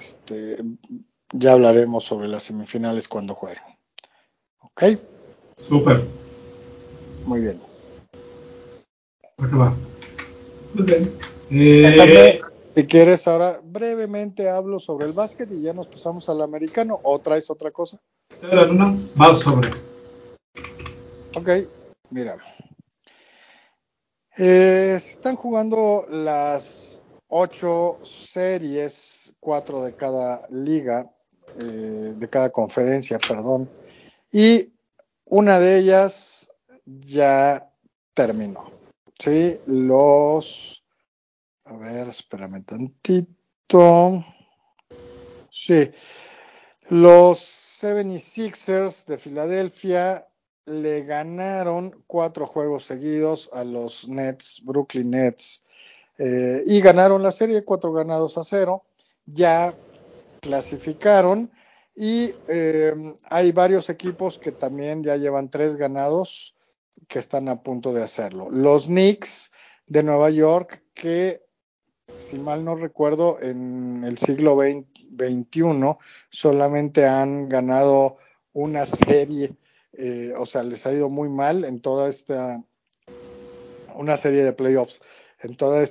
ya hablaremos sobre las semifinales cuando jueguen. ¿Ok? Súper. Muy bien. Acá va. Muy bien. Déjame, si quieres, ahora brevemente hablo sobre el básquet y ya nos pasamos al americano o traes otra cosa. Era una más sobre. Ok, mira. Se están jugando las 8 series, 4 de cada liga. de cada conferencia, perdón. Y una de ellas ya terminó. Sí, a ver, espérame tantito. Sí, los 76ers de Filadelfia le ganaron 4 juegos seguidos a los Brooklyn Nets, y ganaron la serie 4-0. Ya clasificaron y hay varios equipos que también ya llevan 3 ganados que están a punto de hacerlo. Los Knicks de Nueva York, que si mal no recuerdo, en el siglo XXI solamente han ganado una serie, o sea, les ha ido muy mal en toda una serie de playoffs, en toda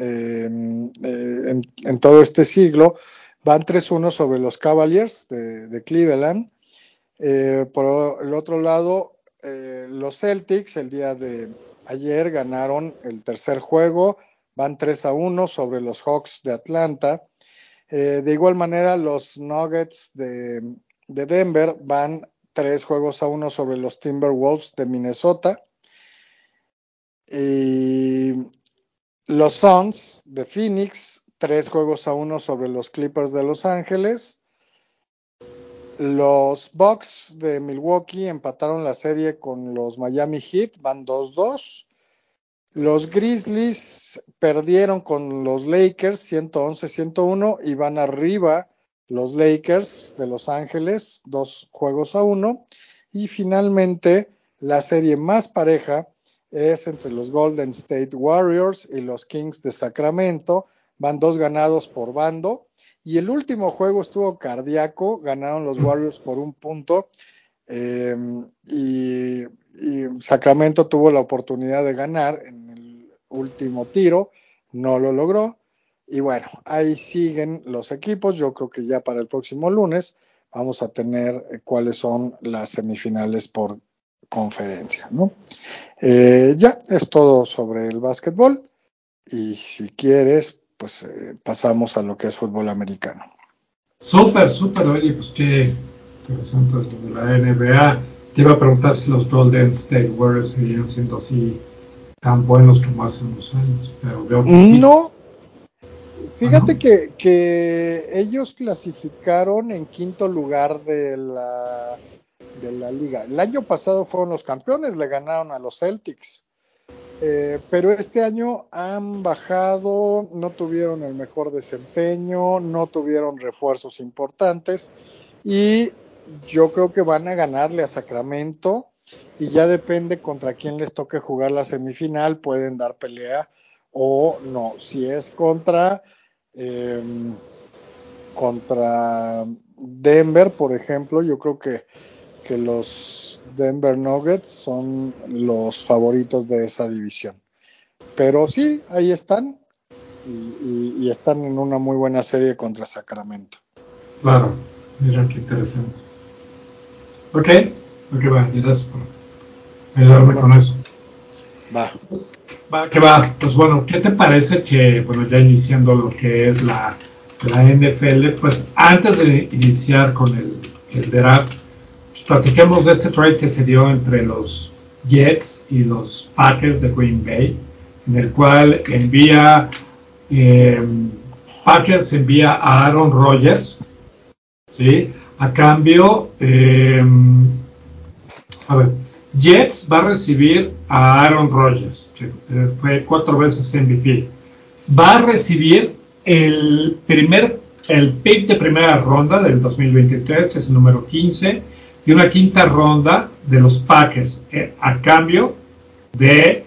en todo este siglo. Van 3-1 sobre los Cavaliers de Cleveland. Por el otro lado, los Celtics el día de ayer ganaron el tercer juego, van 3-1 sobre los Hawks de Atlanta. De igual manera, los Nuggets de Denver van 3-1 sobre los Timberwolves de Minnesota. Y los Suns de Phoenix, 3-1 sobre los Clippers de Los Ángeles. Los Bucks de Milwaukee empataron la serie con los Miami Heat, van 2-2. Los Grizzlies perdieron con los Lakers 111-101 y van arriba los Lakers de Los Ángeles 2-1. Y finalmente la serie más pareja es entre los Golden State Warriors y los Kings de Sacramento, van 2 ganados por bando. Y el último juego estuvo cardíaco, ganaron los Warriors por 1 punto, y Sacramento tuvo la oportunidad de ganar en el último tiro, no lo logró. Y bueno, ahí siguen los equipos. Yo creo que ya para el próximo lunes vamos a tener cuáles son las semifinales por conferencia, ¿no? Ya es todo sobre el básquetbol. Y si quieres, pues pasamos a lo que es fútbol americano. Súper, oye, pues qué interesante de la NBA. Te iba a preguntar si los Golden State Warriors seguían siendo así tan buenos como hace unos años, pero veo que sí. No, fíjate que ellos clasificaron en quinto lugar de la liga. El año pasado fueron los campeones, le ganaron a los Celtics. Pero este año han bajado, no tuvieron el mejor desempeño, no tuvieron refuerzos importantes y yo creo que van a ganarle a Sacramento y ya depende contra quién les toque jugar la semifinal, pueden dar pelea o no. Si es contra Denver, por ejemplo, yo creo que los Denver Nuggets son los favoritos de esa división. Pero sí, ahí están y están en una muy buena serie contra Sacramento. Claro, mira qué interesante. Ok, va, gracias por ayudarme con eso. Va. Pues bueno, ¿qué te parece que, bueno, ya iniciando lo que es la NFL, pues antes de iniciar con el draft, pues platiquemos de este trade que se dio entre los Jets y los Packers de Green Bay, en el cual Packers envía a Aaron Rodgers, ¿sí? A cambio, Jets va a recibir a Aaron Rodgers, que fue 4 veces MVP. Va a recibir el pick de primera ronda del 2023, que es el número 15, y una quinta ronda de los Packers, a cambio de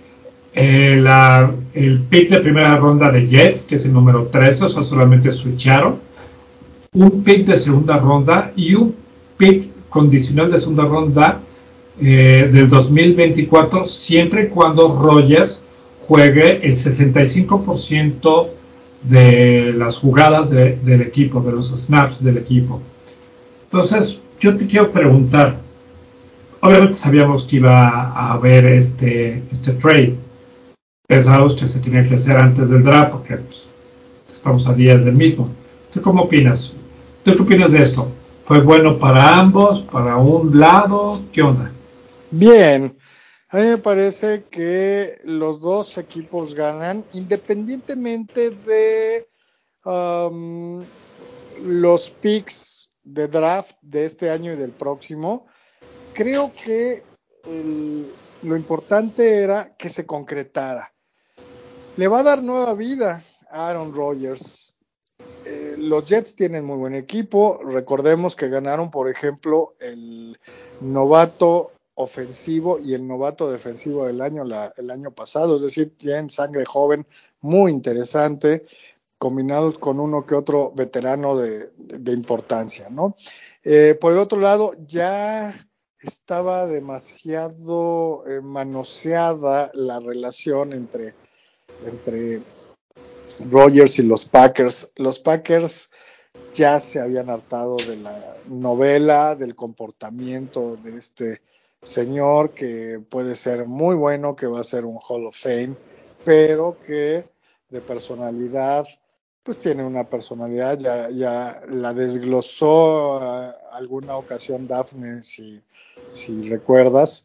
el pick de primera ronda de Jets, que es el número 13, o sea, solamente switcharon, un pick de segunda ronda y un pick condicional de segunda ronda del 2024, siempre y cuando Rodgers juegue el 65% de las jugadas del equipo, de los snaps del equipo. Entonces, yo te quiero preguntar, obviamente sabíamos que iba a haber este trade, pensábamos que se tenía que hacer antes del draft, porque pues, estamos a días del mismo. ¿Tú cómo opinas? ¿Tú qué opinas de esto? ¿Fue bueno para ambos, para un lado? ¿Qué onda? Bien, a mí me parece que los dos equipos ganan, independientemente de um, los picks de draft de este año y del próximo. Creo que lo importante era que se concretara. Le va a dar nueva vida a Aaron Rodgers. Los Jets tienen muy buen equipo. Recordemos que ganaron, por ejemplo, el novato ofensivo y el novato defensivo del año el año pasado. Es decir, tienen sangre joven muy interesante, combinados con uno que otro veterano de importancia, ¿no? Por el otro lado, ya estaba demasiado manoseada la relación entre Rodgers y los Packers. Los Packers ya se habían hartado de la novela, del comportamiento de este señor que puede ser muy bueno, que va a ser un Hall of Fame, pero que de personalidad, pues tiene una personalidad, ya la desglosó alguna ocasión Daphne, si recuerdas,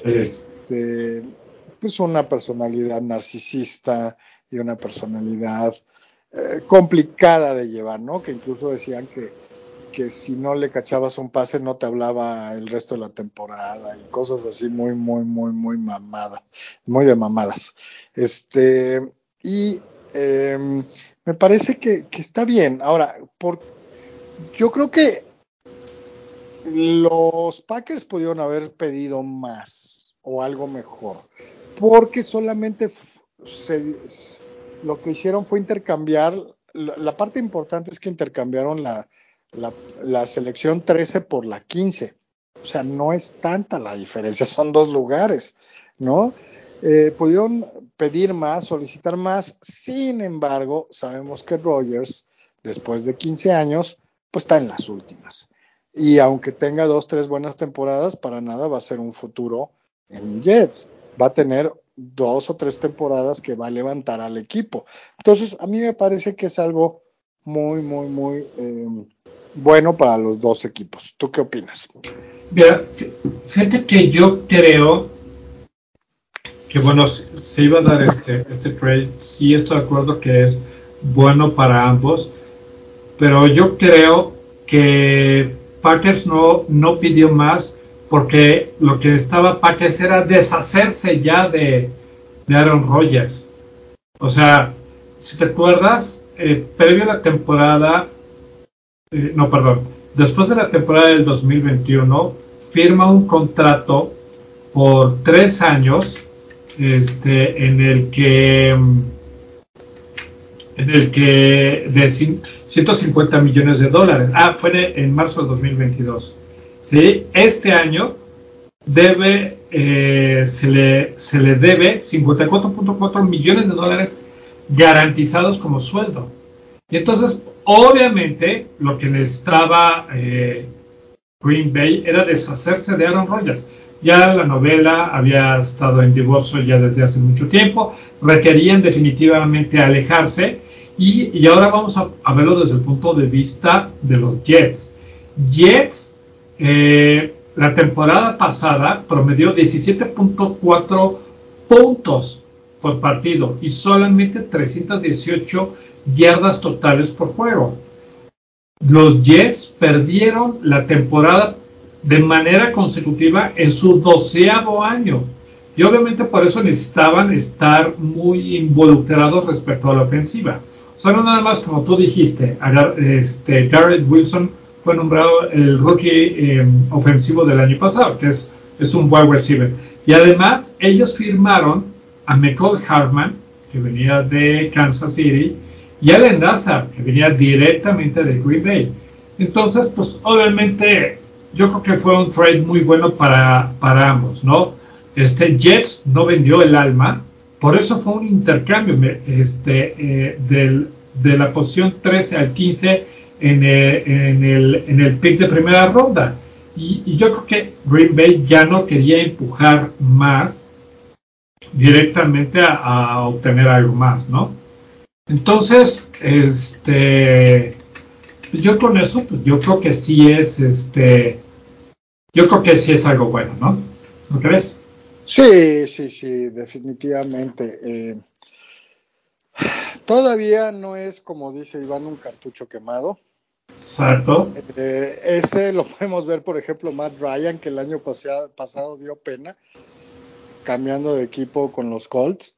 pues una personalidad narcisista y una personalidad complicada de llevar, ¿no? Que incluso decían que si no le cachabas un pase no te hablaba el resto de la temporada y cosas así muy mamadas, muy de mamadas. Y me parece que está bien. Ahora, yo creo que los Packers pudieron haber pedido más o algo mejor, porque solamente lo que hicieron fue intercambiar. La parte importante es que intercambiaron la selección 13 por la 15. O sea, no es tanta la diferencia, son dos lugares, ¿no? Pudieron pedir más, solicitar más. Sin embargo, sabemos que Rodgers, después de 15 años, pues está en las últimas. Y aunque tenga 2, 3 buenas temporadas, para nada va a ser un futuro en Jets. Va a tener 2 o 3 temporadas que va a levantar al equipo. Entonces, a mí me parece que es algo muy bueno para los dos equipos. ¿Tú qué opinas? Mira, fíjate que yo creo que, bueno, se iba a dar este trade. Sí estoy de acuerdo que es bueno para ambos, pero yo creo que Packers no pidió más porque lo que estaba Packers era deshacerse ya de Aaron Rodgers. O sea, si te acuerdas, previo a la temporada, no, perdón, después de la temporada del 2021, firma un contrato por 3 años, en el que de 150 millones de dólares. Fue en marzo del 2022. ¿Sí? Este año se le debe 54.4 millones de dólares garantizados como sueldo. Y entonces, obviamente, lo que necesitaba Green Bay era deshacerse de Aaron Rodgers. Ya la novela había estado en divorcio ya desde hace mucho tiempo, requerían definitivamente alejarse y ahora vamos a verlo desde el punto de vista de los Jets. Jets, la temporada pasada promedió 17.4 puntos por partido y solamente 318 yardas totales por juego. Los Jets perdieron la temporada de manera consecutiva en su 12º año. Y obviamente por eso necesitaban estar muy involucrados respecto a la ofensiva. O sea, no nada más como tú dijiste, Garrett Wilson fue nombrado el rookie ofensivo del año pasado, que es un wide receiver. Y además ellos firmaron a Mecole Hardman, que venía de Kansas City, y Allen Lazard, que venía directamente de Green Bay. Entonces, pues obviamente yo creo que fue un trade muy bueno para ambos, ¿no? Jets no vendió el alma, por eso fue un intercambio de la posición 13 al 15 en el pick de primera ronda. Y yo creo que Green Bay ya no quería empujar más directamente a obtener algo más, ¿no? Entonces, Yo con eso, pues yo creo que sí es, yo creo que sí es algo bueno, ¿no? ¿No crees? Sí, definitivamente. Todavía no es, como dice Iván, un cartucho quemado. Exacto. Ese lo podemos ver, por ejemplo, Matt Ryan, que el año pasado dio pena, cambiando de equipo con los Colts.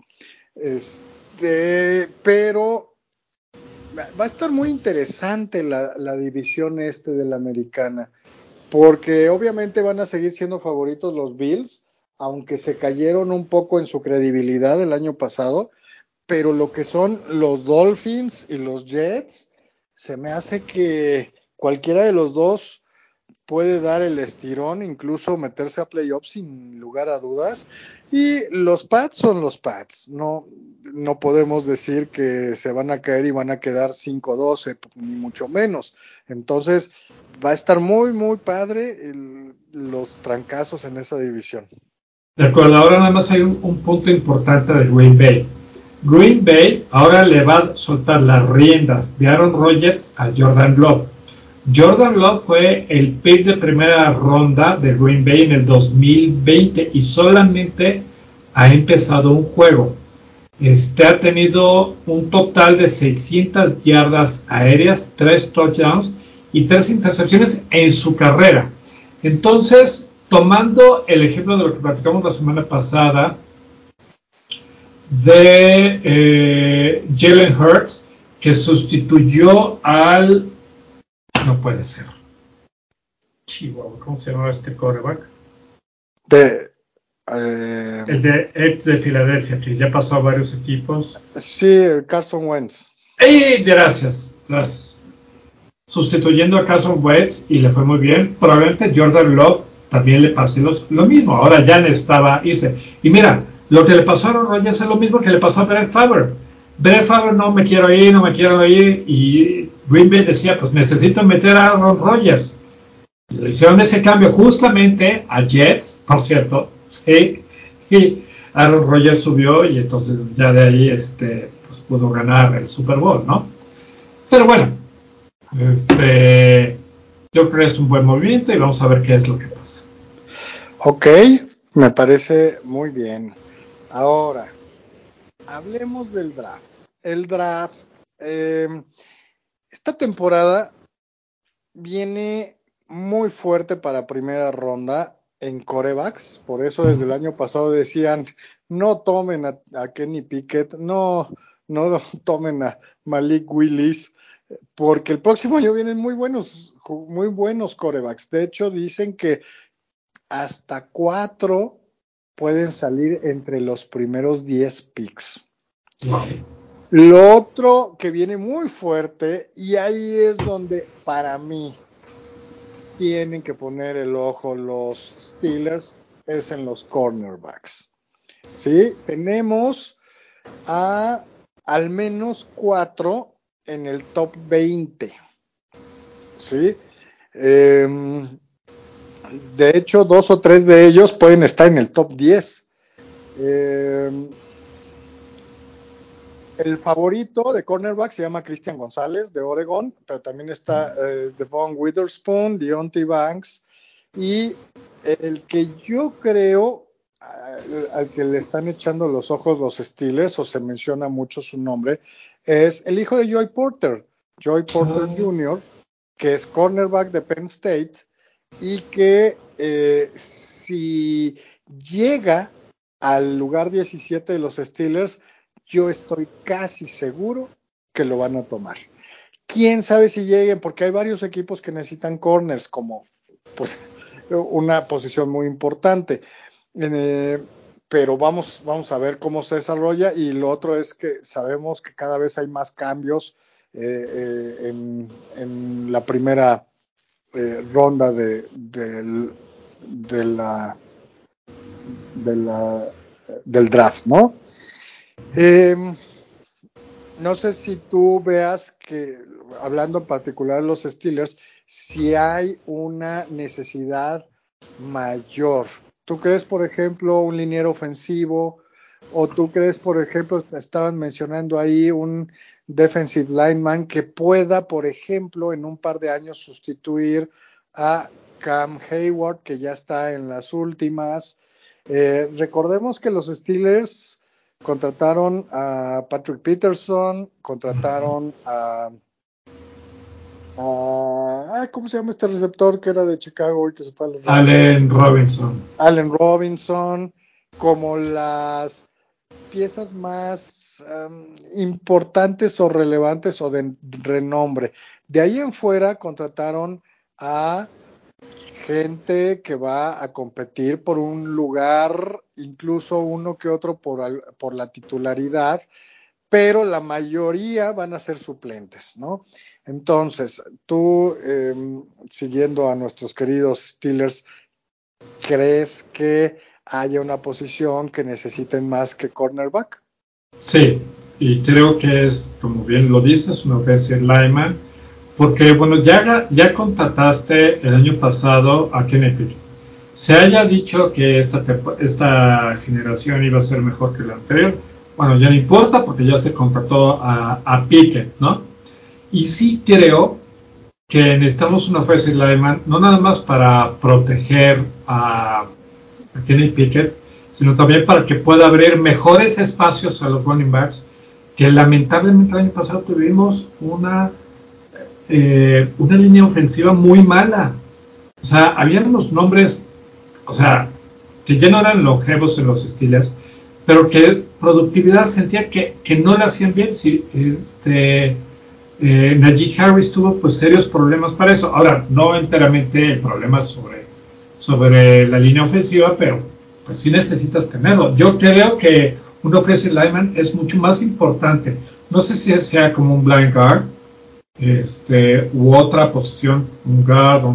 Pero va a estar muy interesante la división de la americana, porque obviamente van a seguir siendo favoritos los Bills, aunque se cayeron un poco en su credibilidad el año pasado, pero lo que son los Dolphins y los Jets, se me hace que cualquiera de los dos puede dar el estirón, incluso meterse a playoffs sin lugar a dudas. Y los Pats son los Pats. No podemos decir que se van a caer y van a quedar 5-12, ni mucho menos. Entonces, va a estar muy, muy padre los trancazos en esa división. De acuerdo, ahora nada más hay un punto importante de Green Bay. Green Bay ahora le va a soltar las riendas de Aaron Rodgers a Jordan Love. Jordan Love fue el pick de primera ronda de Green Bay en el 2020 y solamente ha empezado un juego. Ha tenido un total de 600 yardas aéreas, 3 touchdowns y 3 intercepciones en su carrera. Entonces, tomando el ejemplo de lo que platicamos la semana pasada de Jalen Hurts, que sustituyó al... No puede ser. Chihuahua, ¿cómo se llamaba este quarterback? De, El de Filadelfia, que ya pasó a varios equipos. sí, Carson Wentz. ¡Ey! Gracias. Sustituyendo a Carson Wentz y le fue muy bien. Probablemente Jordan Love también le pase lo mismo. Ahora ya necesitaba irse. Y mira, lo que le pasó a Aaron Rodgers es lo mismo que le pasó a Brett Favre. Brett Favre no me quiero ir. Y Green Bay decía, pues necesito meter a Aaron Rodgers. Le hicieron ese cambio justamente a Jets, por cierto. Sí. Y Aaron Rodgers subió y entonces ya de ahí pues pudo ganar el Super Bowl, ¿no? Pero bueno, yo creo que es un buen movimiento y vamos a ver qué es lo que pasa. Ok, me parece muy bien. Ahora, hablemos del draft. El draft, esta temporada viene muy fuerte para primera ronda en corebacks, por eso desde el año pasado decían, no tomen a Kenny Pickett, no tomen a Malik Willis, porque el próximo año vienen muy buenos corebacks. De hecho, dicen que hasta 4 pueden salir entre los primeros 10 picks. Wow. Lo otro que viene muy fuerte, y ahí es donde para mí tienen que poner el ojo los Steelers, es en los cornerbacks. ¿Sí? Tenemos al menos 4 en el top 20. ¿Sí? De hecho, 2 o 3 de ellos pueden estar en el top 10. El favorito de cornerback se llama Christian González de Oregon, pero también está Devon Witherspoon, Deontay Banks, y el que yo creo al que le están echando los ojos los Steelers, o se menciona mucho su nombre, es el hijo de Joey Porter Jr., que es cornerback de Penn State, y que si llega al lugar 17 de los Steelers, yo estoy casi seguro que lo van a tomar. Quién sabe si lleguen, porque hay varios equipos que necesitan corners como pues una posición muy importante. Pero vamos a ver cómo se desarrolla, y lo otro es que sabemos que cada vez hay más cambios en la primera ronda del draft, ¿no? Eh, no sé si tú veas que, hablando en particular de los Steelers, si hay una necesidad mayor. ¿Tú crees, por ejemplo, un liniero ofensivo? ¿O tú crees, por ejemplo, estaban mencionando ahí un defensive lineman que pueda, por ejemplo, en un par de años sustituir a Cam Hayward, que ya está en las últimas. Recordemos que los Steelers contrataron a Patrick Peterson, contrataron ¿cómo se llama este receptor que era de Chicago y que se fue a los Rams? Allen Robinson, como las piezas más importantes o relevantes o de renombre. De ahí en fuera contrataron a gente que va a competir por un lugar, incluso uno que otro por la titularidad, pero la mayoría van a ser suplentes, ¿no? Entonces, tú, siguiendo a nuestros queridos Steelers, ¿crees que haya una posición que necesiten más que cornerback? Sí, y creo que es, como bien lo dices, una offensive lineman, porque bueno, ya contrataste el año pasado a Kenny Pickett. Se haya dicho que esta generación iba a ser mejor que la anterior, bueno, ya no importa porque ya se contrató a Pickett, ¿no? Y sí creo que necesitamos una offensive lineman, no nada más para proteger a Kenny Pickett, sino también para que pueda abrir mejores espacios a los running backs, que lamentablemente el año pasado tuvimos una línea ofensiva muy mala. O sea, había unos nombres, o sea, que ya no eran longevos en los Steelers, pero que productividad sentía que no la hacían bien. Si, Najee Harris tuvo pues serios problemas para eso. Ahora, no enteramente el problema sobre la línea ofensiva, pero pues sí necesitas tenerlo. Yo creo que un offensive lineman es mucho más importante. No sé si sea como un blind guard, u otra posición, un guard,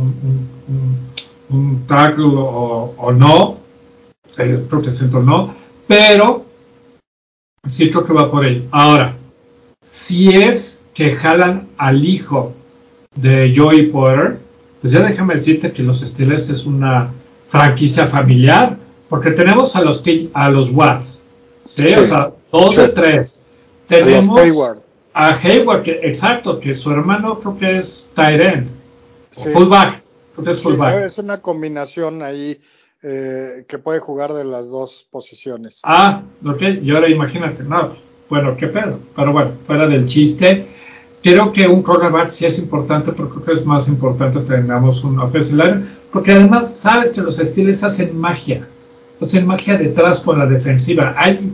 un tackle o no, creo que centro no, pero sí creo que va por ahí. Ahora, si es que jalan al hijo de Joey Porter, pues ya déjame decirte que los Steelers es una franquicia familiar, porque tenemos a los Watts, ¿sí? O sea, 2 de 3. Tenemos a Hayward, exacto, que su hermano creo que es tight end, o fullback, creo que es fullback. Es una combinación ahí que puede jugar de las dos posiciones. Ok, y ahora imagínate, no, bueno, qué pedo, pero bueno, fuera del chiste, creo que un cornerback sí es importante, pero creo que es más importante que tengamos un offensive lineman, porque además sabes que los Steelers hacen magia detrás con la defensiva.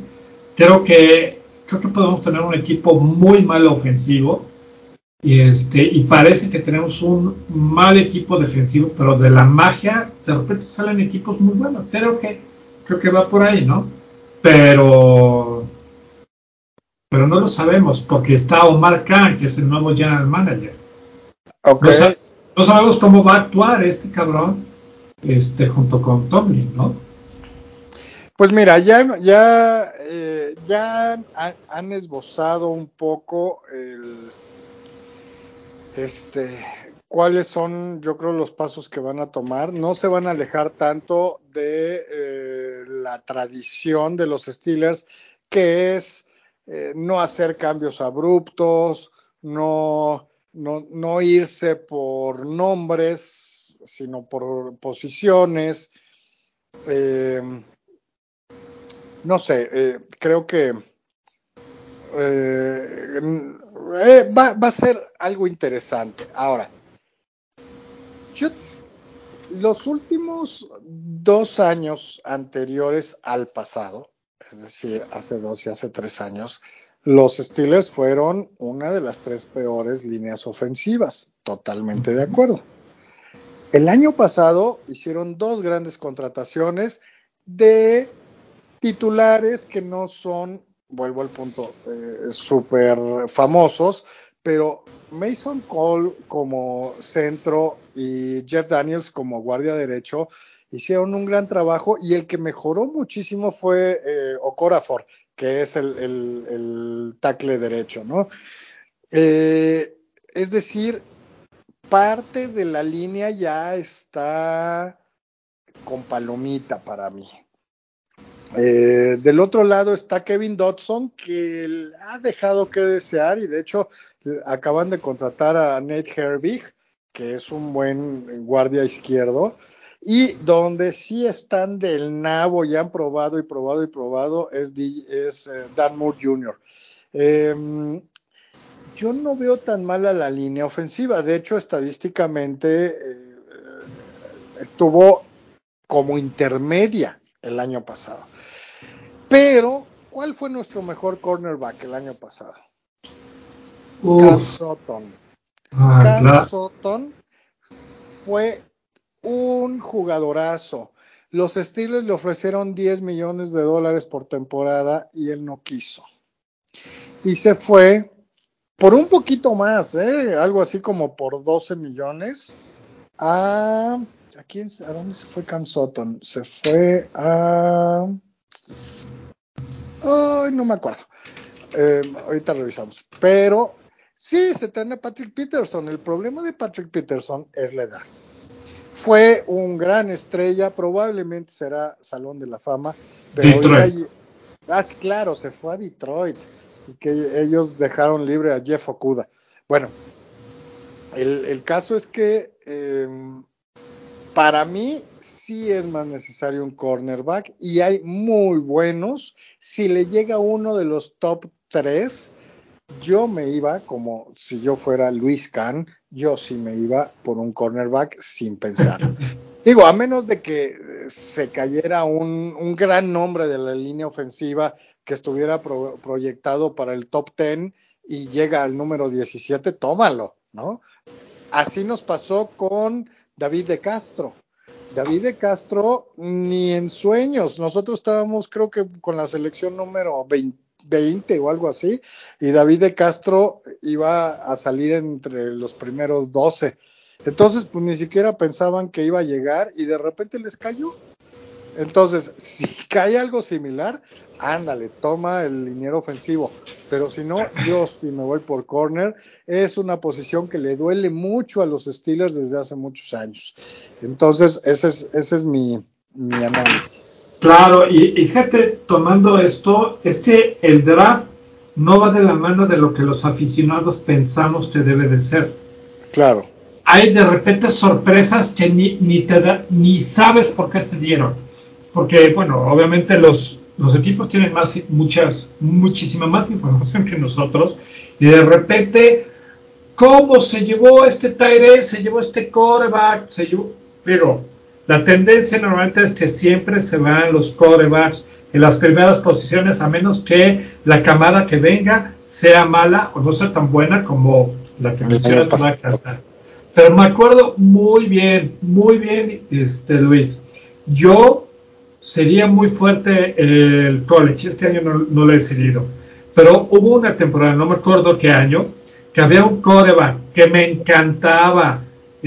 Creo que podemos tener un equipo muy mal ofensivo y parece que tenemos un mal equipo defensivo, pero de la magia de repente salen equipos muy buenos. Creo que va por ahí, ¿no? Pero no lo sabemos porque está Omar Khan, que es el nuevo general manager. Okay. No sabemos cómo va a actuar este cabrón junto con Tomlin, ¿no? Pues mira, ya han esbozado un poco cuáles son, yo creo, los pasos que van a tomar. No se van a alejar tanto de la tradición de los Steelers, que es no hacer cambios abruptos, no irse por nombres, sino por posiciones. No sé, creo que va a ser algo interesante. Ahora, los últimos 2 años anteriores al pasado, es decir, hace 2 y hace 3 años, los Steelers fueron una de las 3 peores líneas ofensivas. Totalmente de acuerdo. El año pasado hicieron 2 grandes contrataciones de titulares que no son, vuelvo al punto, súper famosos, pero Mason Cole como centro y Jeff Daniels como guardia derecho hicieron un gran trabajo, y el que mejoró muchísimo fue Okorafor, que es el tackle derecho, ¿no? Es decir, parte de la línea ya está con palomita para mí. Del otro lado está Kevin Dodson, que ha dejado que desear, y de hecho acaban de contratar a Nate Herbig, que es un buen guardia izquierdo, y donde sí están del nabo y han probado y probado y probado es Dan Moore Jr. Yo no veo tan mal a la línea ofensiva, de hecho estadísticamente estuvo como intermedia el año pasado. Pero, ¿cuál fue nuestro mejor cornerback el año pasado? Cam Uf, Sutton. Cam claro. Sutton fue un jugadorazo. Los Steelers le ofrecieron $10 millones por temporada y él no quiso. Y se fue por un poquito más, algo así como por 12 millones. ¿A dónde se fue Cam Sutton? Se fue a... Ay, no me acuerdo. Ahorita revisamos. Pero sí, se trae a Patrick Peterson. El problema de Patrick Peterson es la edad. Fue un gran estrella, probablemente será Salón de la Fama, pero Detroit. sí, claro, se fue a Detroit y que ellos dejaron libre a Jeff Okuda. Bueno, el caso es que para mí sí es más necesario un cornerback y hay muy buenos. Si le llega uno de los top 3, yo me iba, como si yo fuera Luis Kahn, yo sí me iba por un cornerback sin pensarlo. Digo, a menos de que se cayera un gran nombre de la línea ofensiva que estuviera proyectado para el top 10 y llega al número 17, tómalo, ¿no? Así nos pasó con David de Castro. David de Castro, ni en sueños. Nosotros estábamos, creo que con la selección número 20 o algo así, y David de Castro iba a salir entre los primeros 12. Entonces, pues ni siquiera pensaban que iba a llegar y de repente les cayó. Entonces, si cae algo similar, ándale, toma el liniero ofensivo. Pero si no, yo sí me voy por corner. Es una posición que le duele mucho a los Steelers desde hace muchos años. Entonces, ese es mi análisis. Claro, y fíjate, tomando esto, es que el draft no va de la mano de lo que los aficionados pensamos que debe de ser. Claro. Hay de repente sorpresas que ni sabes por qué se dieron. Porque, bueno, obviamente los equipos tienen muchísima más información que nosotros. Y de repente, ¿cómo se llevó este Tyrese? Se llevó este quarterback, pero la tendencia normalmente es que siempre se van los quarterbacks en las primeras posiciones, a menos que la camada que venga sea mala o no sea tan buena como la que El año mencionas que va a pasado. casar. Pero me acuerdo muy bien, Luis. Yo sería muy fuerte el college. Este año no lo he decidido. Pero hubo una temporada, no me acuerdo qué año, que había un quarterback que me encantaba.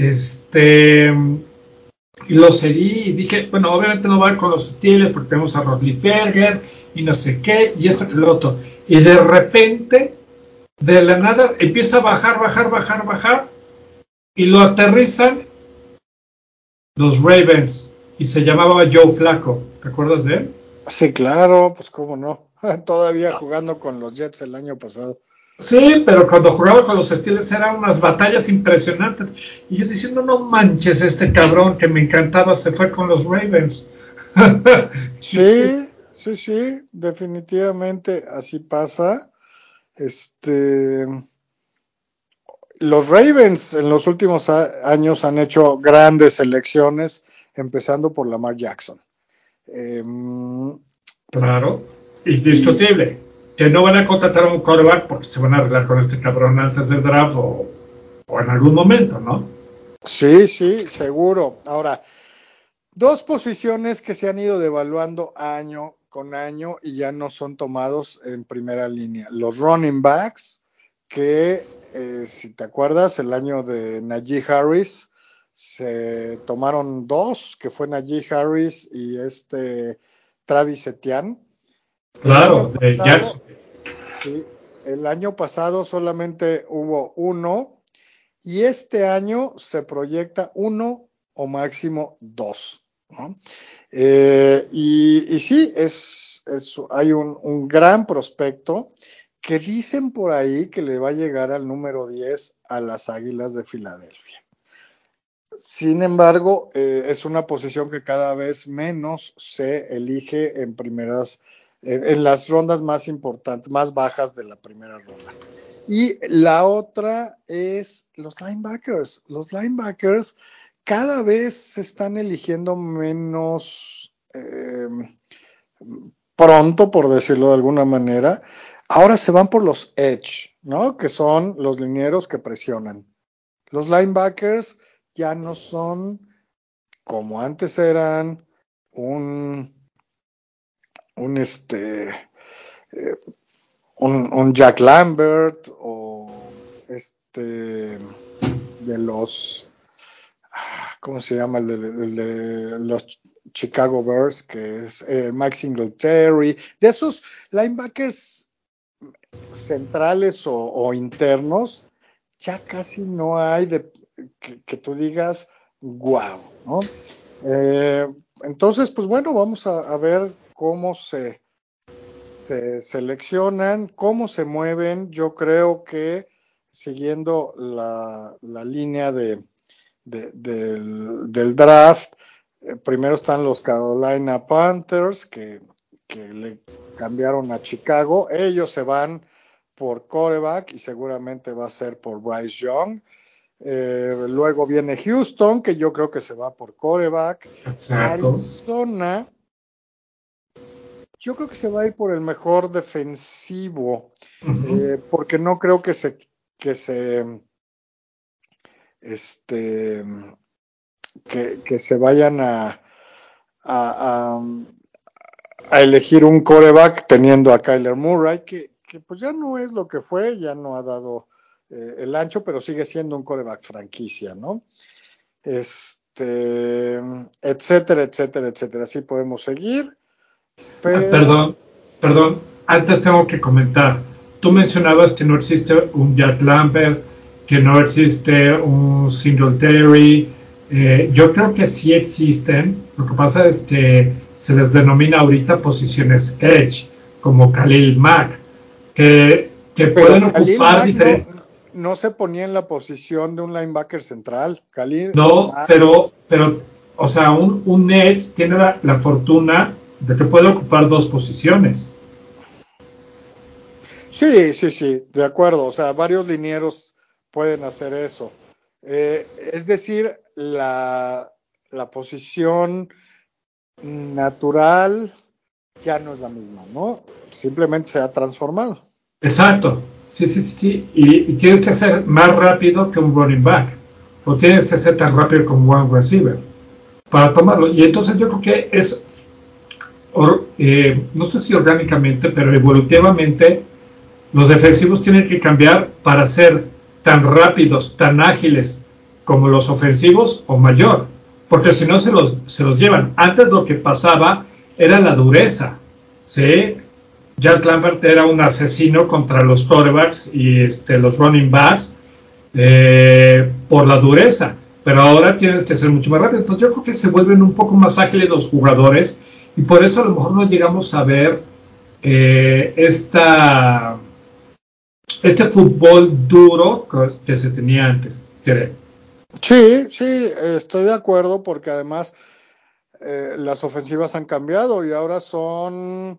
Y lo seguí y dije, bueno, obviamente no va con los Steelers porque tenemos a Roethlisberger y no sé qué, y esto que lo otro. Y de repente, de la nada, empieza a bajar, y lo aterrizan los Ravens y se llamaba Joe Flacco. ¿Te acuerdas de él? Sí, claro, pues cómo no. Todavía jugando con los Jets el año pasado. Sí, pero cuando jugaba con los Steelers eran unas batallas impresionantes. Y yo diciendo, no manches, este cabrón que me encantaba se fue con los Ravens. Sí. Sí, sí, sí, definitivamente así pasa. Este, los Ravens en los últimos años han hecho grandes selecciones, empezando por Lamar Jackson. Eh, Claro, y indiscutible. Que no van a contratar a un quarterback porque se van a arreglar con este cabrón antes del draft o en algún momento, ¿no? sí, sí, seguro. Ahora, dos posiciones que se han ido devaluando año con año y ya no son tomados en primera línea. Los running backs, que si te acuerdas, el año de Najee Harris, se tomaron dos, que fue Najee Harris y Travis Etienne. El año Claro, de pasado, Jackson. sí, el año pasado solamente hubo uno y este año se proyecta uno o máximo dos, ¿no? Y sí, hay un gran prospecto que dicen por ahí que le va a llegar al número 10 a las Águilas de Filadelfia. Sin embargo, es una posición que cada vez menos se elige en las rondas más importantes, más bajas de la primera ronda. Y la otra es los linebackers. Los linebackers cada vez se están eligiendo menos pronto, por decirlo de alguna manera. Ahora se van por los edge, ¿no? Que son los linieros que presionan. Los linebackers ya no son como antes eran un Jack Lambert o de los, ¿cómo se llama? El de los Chicago Bears, que es Mike Singletary, de esos linebackers centrales o internos, ya casi no hay que tú digas, wow, ¿no? Entonces, pues bueno, vamos a ver cómo se seleccionan, cómo se mueven. Yo creo que siguiendo la línea del draft, primero están los Carolina Panthers, que le cambiaron a Chicago. Ellos se van por quarterback y seguramente va a ser por Bryce Young. Luego viene Houston, que yo creo que se va por quarterback. Exacto. Arizona, yo creo que se va a ir por el mejor defensivo, porque no creo que se vayan a elegir un quarterback teniendo a Kyler Murray, que pues ya no es lo que fue, ya no ha dado el ancho, pero sigue siendo un quarterback franquicia, ¿no? Etcétera, etcétera, etcétera. Así podemos seguir. Pero... Perdón, antes tengo que comentar. Tú mencionabas que no existe un Jack Lambert, que no existe un Singletary. Yo creo que sí existen. Lo que pasa es que se les denomina ahorita posiciones edge, como Khalil Mack, que pueden ocupar diferentes. No se ponía en la posición de un linebacker central. No, pero, o sea, un edge tiene la fortuna de que puede ocupar dos posiciones. Sí, de acuerdo. O sea, varios linieros pueden hacer eso. Es decir, la posición natural ya no es la misma, ¿no? Simplemente se ha transformado. Exacto. Sí. Y tienes que ser más rápido que un running back. O tienes que ser tan rápido como un wide receiver para tomarlo. Y entonces yo creo que es, no sé si orgánicamente, pero evolutivamente, los defensivos tienen que cambiar para ser tan rápidos, tan ágiles como los ofensivos o mayor. Porque si no se los llevan. Antes lo que pasaba era la dureza. ¿Sí? Jack Lambert era un asesino contra los quarterbacks y los running backs por la dureza, pero ahora tienes que ser mucho más rápido. Entonces yo creo que se vuelven un poco más ágiles los jugadores y por eso a lo mejor no llegamos a ver este fútbol duro que se tenía antes, creo. Sí, estoy de acuerdo porque además las ofensivas han cambiado y ahora son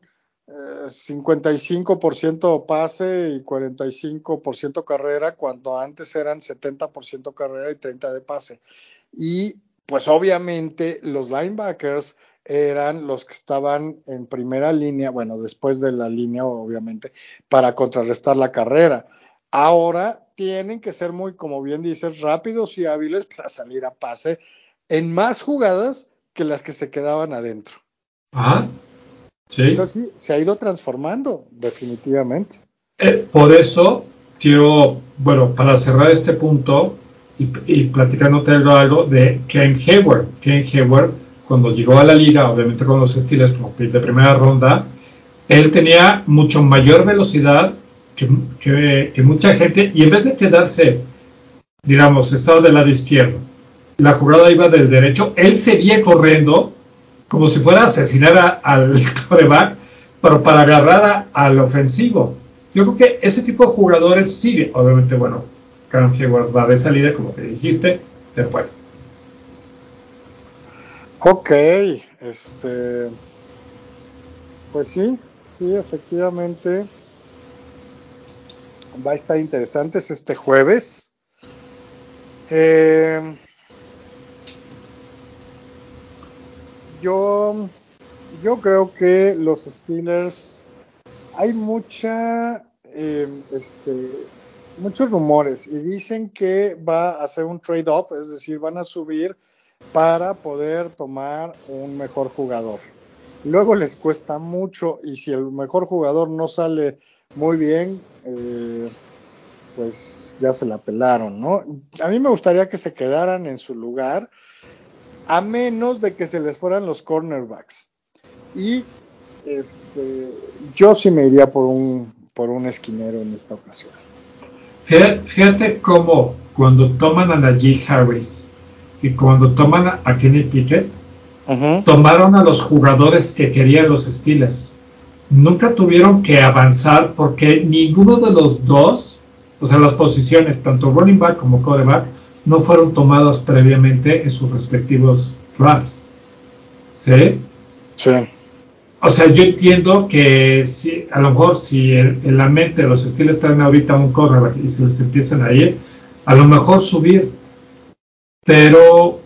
55% pase y 45% carrera, cuando antes eran 70% carrera y 30% de pase. Y pues obviamente los linebackers eran los que estaban en primera línea, bueno, después de la línea obviamente, para contrarrestar la carrera. Ahora tienen que ser muy, como bien dices, rápidos y hábiles para salir a pase en más jugadas que las que se quedaban adentro. Ajá, sí. Entonces sí, se ha ido transformando, definitivamente. Por eso quiero, bueno, para cerrar este punto y platicándote algo de Ken Hayward. Ken Hayward, cuando llegó a la liga, obviamente con los Steelers como de primera ronda, él tenía mucho mayor velocidad que mucha gente, y en vez de quedarse, digamos, estaba del lado izquierdo, la jugada iba del derecho, él seguía corriendo como si fuera a asesinar al quarterback, pero para agarrar al ofensivo. Yo creo que ese tipo de jugadores sigue, obviamente, bueno, Cam Hayward va de salida, como te dijiste, pero bueno. Ok, pues sí, efectivamente va a estar interesante, es este jueves. Yo creo que los Steelers, hay muchos rumores y dicen que va a hacer un trade-up, es decir, van a subir para poder tomar un mejor jugador. Luego les cuesta mucho y si el mejor jugador no sale muy bien, pues ya se la pelaron, ¿no? A mí me gustaría que se quedaran en su lugar, a menos de que se les fueran los cornerbacks. Y yo sí me iría por un esquinero en esta ocasión. Fíjate cómo cuando toman a Najee Harris y cuando toman a Kenny Pickett, tomaron a los jugadores que querían los Steelers. Nunca tuvieron que avanzar porque ninguno de los dos, o sea, las posiciones, tanto running back como quarterback, no fueron tomadas previamente en sus respectivos drafts. ¿Sí? Sí. O sea, yo entiendo que si, a lo mejor si en la mente los Steelers traen ahorita un cornerback y se les empiezan a ir, a lo mejor subir, pero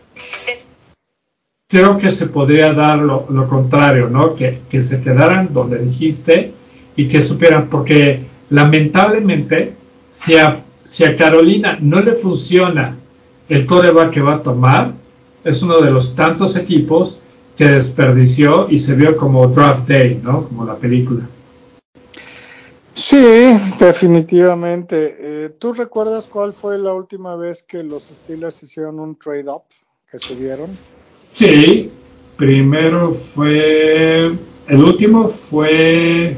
creo que se podría dar lo contrario, ¿no? Que se quedaran donde dijiste y que supieran, porque lamentablemente, si a Carolina no le funciona el quarterback que va a tomar, es uno de los tantos equipos que desperdició y se vio como Draft Day, ¿no? Como la película. Sí, definitivamente. ¿Tú recuerdas cuál fue la última vez que los Steelers hicieron un trade-up, que subieron? Sí, primero fue. El último fue.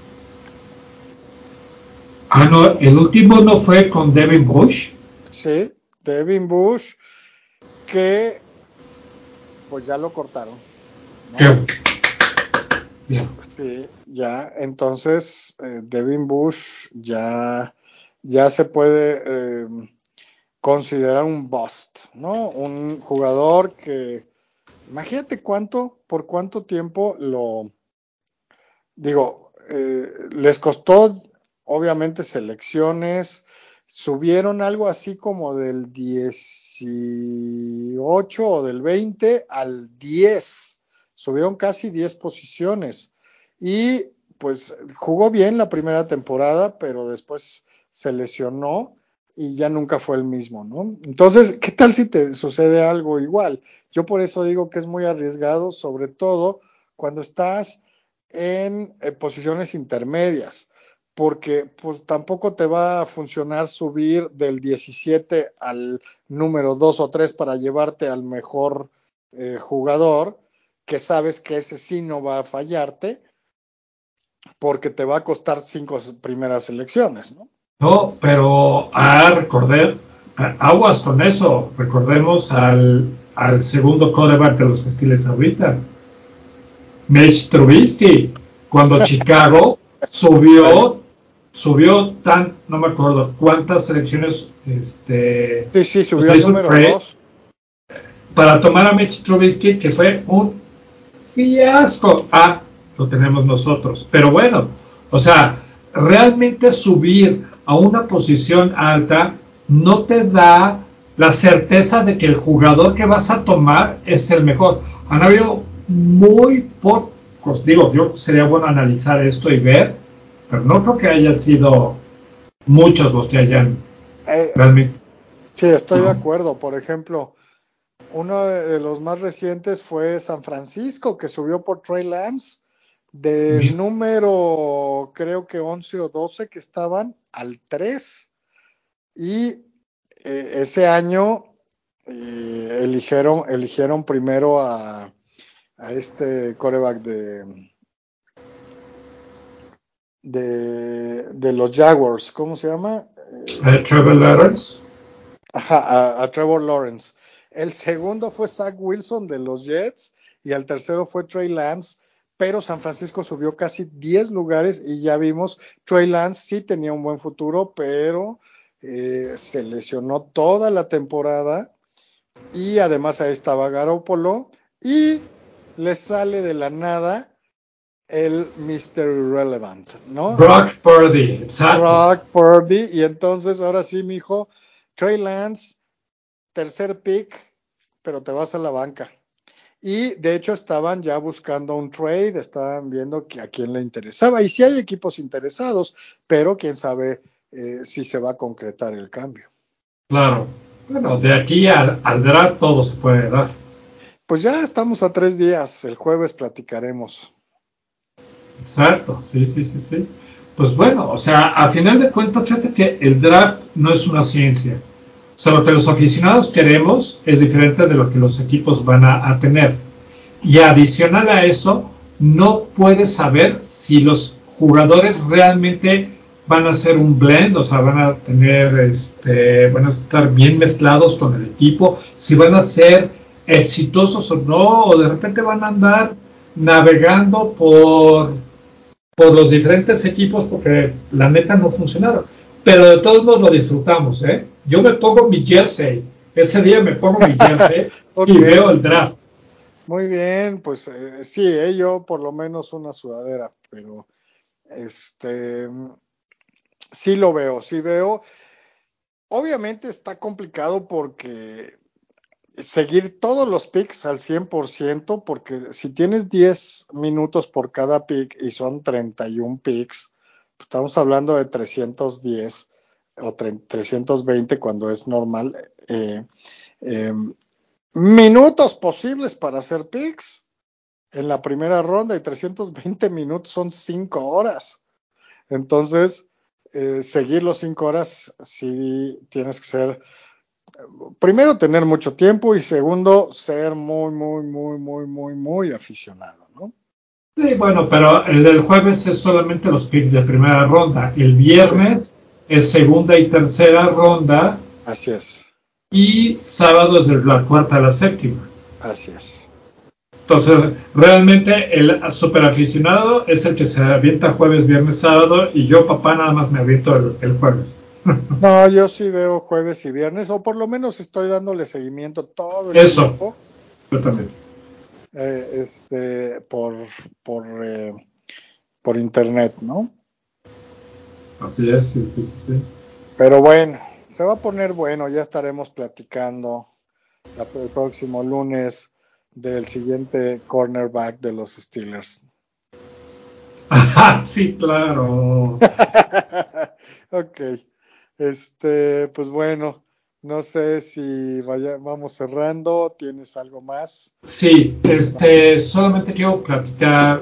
Ah, no, el último no fue con Devin Bush. Sí, Devin Bush, que pues ya lo cortaron, ¿no? Que. Yeah. Sí, ya, entonces Devin Bush ya se puede considerar un bust, ¿no? Un jugador que, imagínate por cuánto tiempo les costó, obviamente, selecciones, subieron algo así como del 18 o del 20 al 10, subieron casi 10 posiciones y pues jugó bien la primera temporada, pero después se lesionó y ya nunca fue el mismo, ¿no? Entonces, ¿qué tal si te sucede algo igual? Yo por eso digo que es muy arriesgado, sobre todo cuando estás en posiciones intermedias, porque pues tampoco te va a funcionar subir del 17 al número 2 o 3 para llevarte al mejor jugador, que sabes que ese sí no va a fallarte, porque te va a costar 5 primeras selecciones, ¿no? No, pero recordé, aguas con eso. Recordemos al segundo quarterback de los Steelers ahorita, Mitch Trubisky, cuando Chicago subió no me acuerdo cuántas selecciones, Sí, o subió sea, al hizo un número trade 2. para tomar a Mitch Trubisky, que fue un fiasco. Lo tenemos nosotros. Pero bueno, o sea, realmente subir a una posición alta no te da la certeza de que el jugador que vas a tomar es el mejor. Han habido muy pocos, digo, yo sería bueno analizar esto y ver, pero no creo que hayan sido muchos los que hayan realmente. Sí, estoy de ¿No? acuerdo. Por ejemplo, uno de los más recientes fue San Francisco, que subió por Trey Lance del número, creo que 11 o 12 que estaban al 3. Y ese año eligieron primero a este quarterback de los Jaguars, ¿cómo se llama? Trevor Lawrence. Ajá, a Trevor Lawrence. El segundo fue Zach Wilson de los Jets y el tercero fue Trey Lance, pero San Francisco subió casi 10 lugares y ya vimos, Trey Lance sí tenía un buen futuro, pero se lesionó toda la temporada y además ahí estaba Garoppolo y le sale de la nada el Mr. Irrelevant, ¿no? Brock Purdy, exacto. Brock Purdy, y entonces ahora sí, mijo, Trey Lance, tercer pick, pero te vas a la banca. Y de hecho estaban ya buscando un trade, estaban viendo que a quién le interesaba. Y sí hay equipos interesados, pero quién sabe si se va a concretar el cambio. Claro. Bueno, de aquí al draft todo se puede dar. Pues ya estamos a 3 días, el jueves platicaremos. Exacto, sí. Pues bueno, o sea, a final de cuentas, fíjate que el draft no es una ciencia. O sea, lo que los aficionados queremos es diferente de lo que los equipos van a tener. Y adicional a eso, no puedes saber si los jugadores realmente van a ser un blend, o sea, van a tener, van a estar bien mezclados con el equipo, si van a ser exitosos o no, o de repente van a andar navegando por los diferentes equipos porque la neta no funcionaron. Pero de todos modos lo disfrutamos, ¿eh? Yo me pongo mi jersey, ese día me pongo mi jersey y Ok, veo el draft. muy bien, pues sí, yo por lo menos una sudadera, pero este sí lo veo, sí veo. Obviamente está complicado porque seguir todos los picks al 100%, porque si tienes 10 minutos por cada pick y son 31 picks, pues estamos hablando de 310 o 320 cuando es normal. Eh, Minutos posibles para hacer picks en la primera ronda y 320 minutos son 5 horas. Entonces, seguir los 5 horas sí tienes que ser, primero, tener mucho tiempo y segundo, ser muy aficionado, ¿no? Sí, bueno, pero el del jueves es solamente los picks de primera ronda. El Sí, viernes es segunda y tercera ronda así es, y sábado es de la cuarta a la séptima. así es. Entonces, realmente el superaficionado es el que se avienta jueves, viernes, sábado y yo, papá, nada más me aviento el jueves. No, yo sí veo jueves y viernes, o por lo menos estoy dándole seguimiento todo el Eso, tiempo, yo sí, también. eh, este, por, por, eh, por internet, ¿no? Así es, sí. Pero bueno, se va a poner bueno, ya estaremos platicando el próximo lunes del siguiente cornerback de los Steelers. Sí, claro. Ok, pues bueno, no sé si vamos cerrando, ¿tienes algo más? Sí, Vamos. solamente quiero platicar,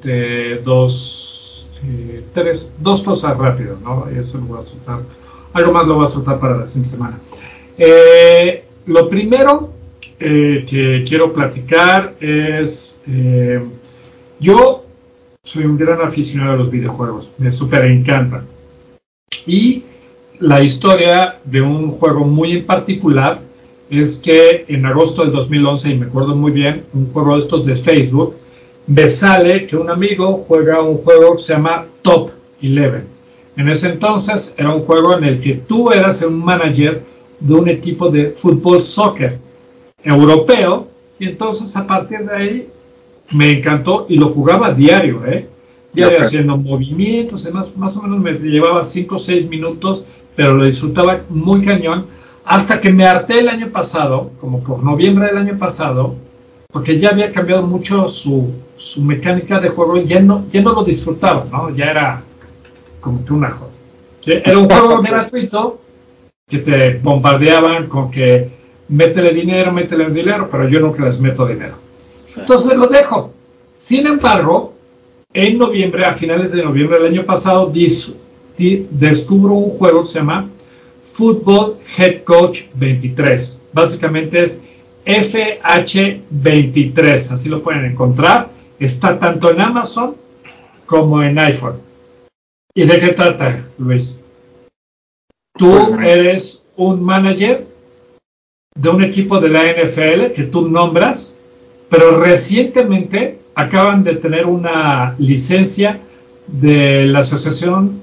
dos cosas rápidas, ¿no? Eso lo voy a soltar. Algo más lo voy a soltar para la siguiente semana. Lo primero que quiero platicar es, yo soy un gran aficionado a los videojuegos, me súper encantan. Y la historia de un juego muy en particular es que en agosto del 2011, y me acuerdo muy bien, un juego de estos de Facebook, me sale que un amigo juega un juego que se llama Top 11. En ese entonces era un juego en el que tú eras un manager de un equipo de fútbol soccer europeo, y entonces a partir de ahí me encantó y lo jugaba diario, diario Ok. haciendo movimientos, además más o menos me llevaba 5 o 6 minutos, pero lo disfrutaba muy cañón, hasta que me harté el año pasado, como por noviembre del año pasado, porque ya había cambiado mucho su mecánica de juego y ya no lo disfrutaba, ¿no? Ya era como que una joda. ¿Sí? Era un juego Ok. gratuito que te bombardeaban con que métele dinero, pero yo nunca les meto dinero. Sí. Entonces lo dejo. Sin embargo, en noviembre, a finales de noviembre del año pasado, descubro un juego que se llama Football Head Coach 23. Básicamente es FH23, así lo pueden encontrar. Está tanto en Amazon como en iPhone. ¿Y de qué trata, Luis? Pues Tú eres un manager de un equipo de la NFL que tú nombras, pero recientemente acaban de tener una licencia de la asociación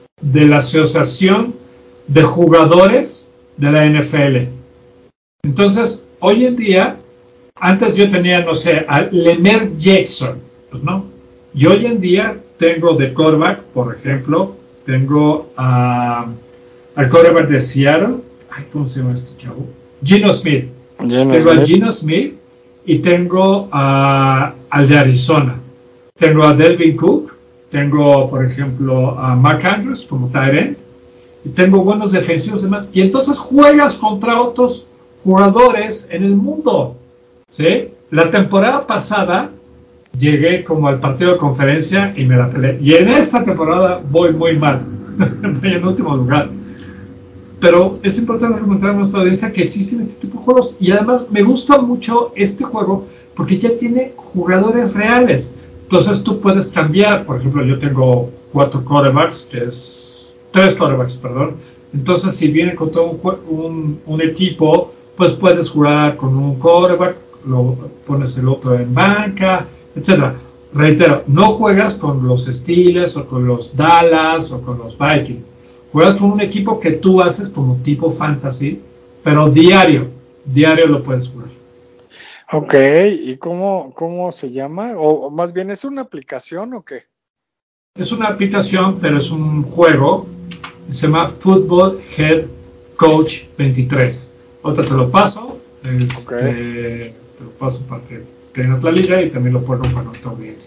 de jugadores de la NFL. Entonces, hoy en día, antes yo tenía, no sé, a Lamar Jackson, pues no. Y hoy en día tengo de quarterback, por ejemplo, tengo al quarterback de Seattle, ¿cómo se llama este chavo? Geno Smith. Tengo al Geno Smith y tengo al de Arizona. Tengo a Delvin Cook, tengo, por ejemplo, a Mark Andrews como tight end, y tengo buenos defensivos y demás. Y entonces juegas contra otros jugadores en el mundo, ¿sí? La temporada pasada llegué como al partido de conferencia y me la peleé. Y en esta temporada voy muy mal, voy en último lugar. Pero es importante comentar a nuestra audiencia que existen este tipo de juegos y además me gusta mucho este juego porque ya tiene jugadores reales. Entonces tú puedes cambiar, por ejemplo, yo tengo 3 quarterbacks, perdón. Entonces si viene con todo un equipo, pues puedes jugar con un quarterback, lo pones el otro en banca, etcétera. Reitero, no juegas con los Steelers o con los Dallas o con los Vikings. Juegas con un equipo que tú haces como tipo fantasy, pero diario lo puedes jugar. Ok, ¿y cómo se llama? O más bien, ¿es una aplicación o qué? Es una aplicación, pero es un juego. Se llama Football Head Coach 23. Otra te lo paso. Te lo paso para que tengas la liga y también lo pongo para nuestra audiencia.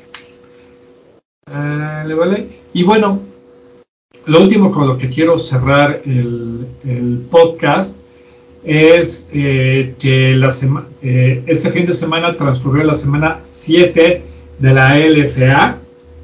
¿Vale? Y bueno, lo último con lo que quiero cerrar el podcast es que este fin de semana transcurrió la semana 7 de la LFA.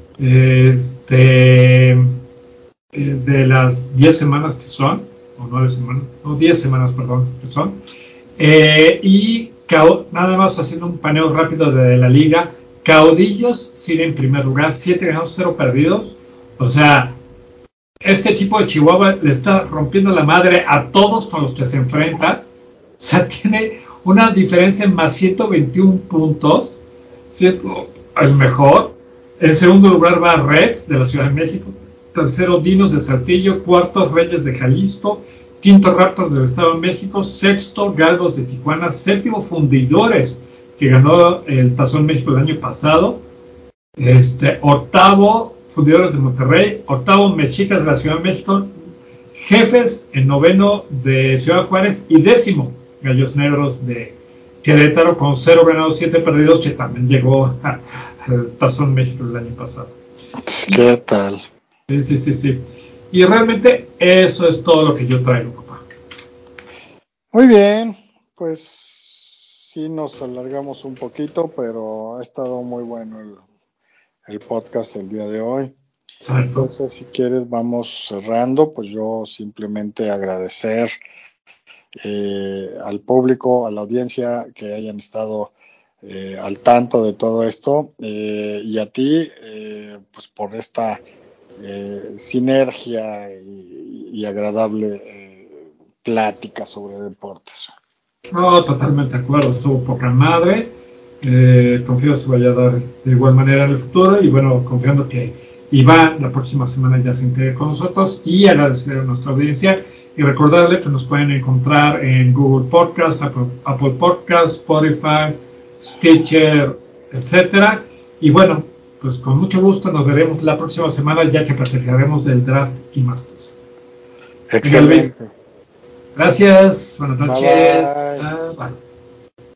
De las 10 semanas que son, o 9 semanas, no, 10 semanas, perdón, que son. Y nada más haciendo un paneo rápido de la liga, Caudillos sigue en primer lugar, 7 ganados, 0 perdidos. O sea, este equipo de Chihuahua le está rompiendo la madre a todos con los que se enfrenta. O sea, tiene una diferencia en más 121 puntos, siendo el mejor. En segundo lugar va Reds de la Ciudad de México. Tercero Dinos de Saltillo. Cuarto Reyes de Jalisco. Quinto Raptors del Estado de México. Sexto Galgos de Tijuana. Séptimo Fundidores, que ganó el Tazón México el año pasado. Octavo Fundidores de Monterrey. Octavo Mexicas de la Ciudad de México. Jefes en noveno de Ciudad Juárez. Y décimo Gallos Negros de Querétaro con 0 ganados, 7 perdidos, que también llegó al Tazón México el año pasado. ¿Qué tal? Sí. Y realmente eso es todo lo que yo traigo, papá. Muy bien, pues sí nos alargamos un poquito, pero ha estado muy bueno el podcast el día de hoy. Exacto. Entonces, si quieres, vamos cerrando. Pues yo simplemente agradecer al público, a la audiencia que hayan estado al tanto de todo esto y a ti, pues por esta sinergia y agradable plática sobre deportes. No, totalmente de acuerdo, estuvo poca madre. Confío se vaya a dar de igual manera en el futuro y bueno, confiando que Iván la próxima semana ya se integre con nosotros y agradecer a nuestra audiencia y recordarle que nos pueden encontrar en Google Podcast, Apple Podcast, Spotify, Stitcher, etcétera. Y bueno, pues con mucho gusto nos veremos la próxima semana ya que platicaremos del draft y más cosas. Excelente. Gracias, buenas noches. Bye bye. Bye.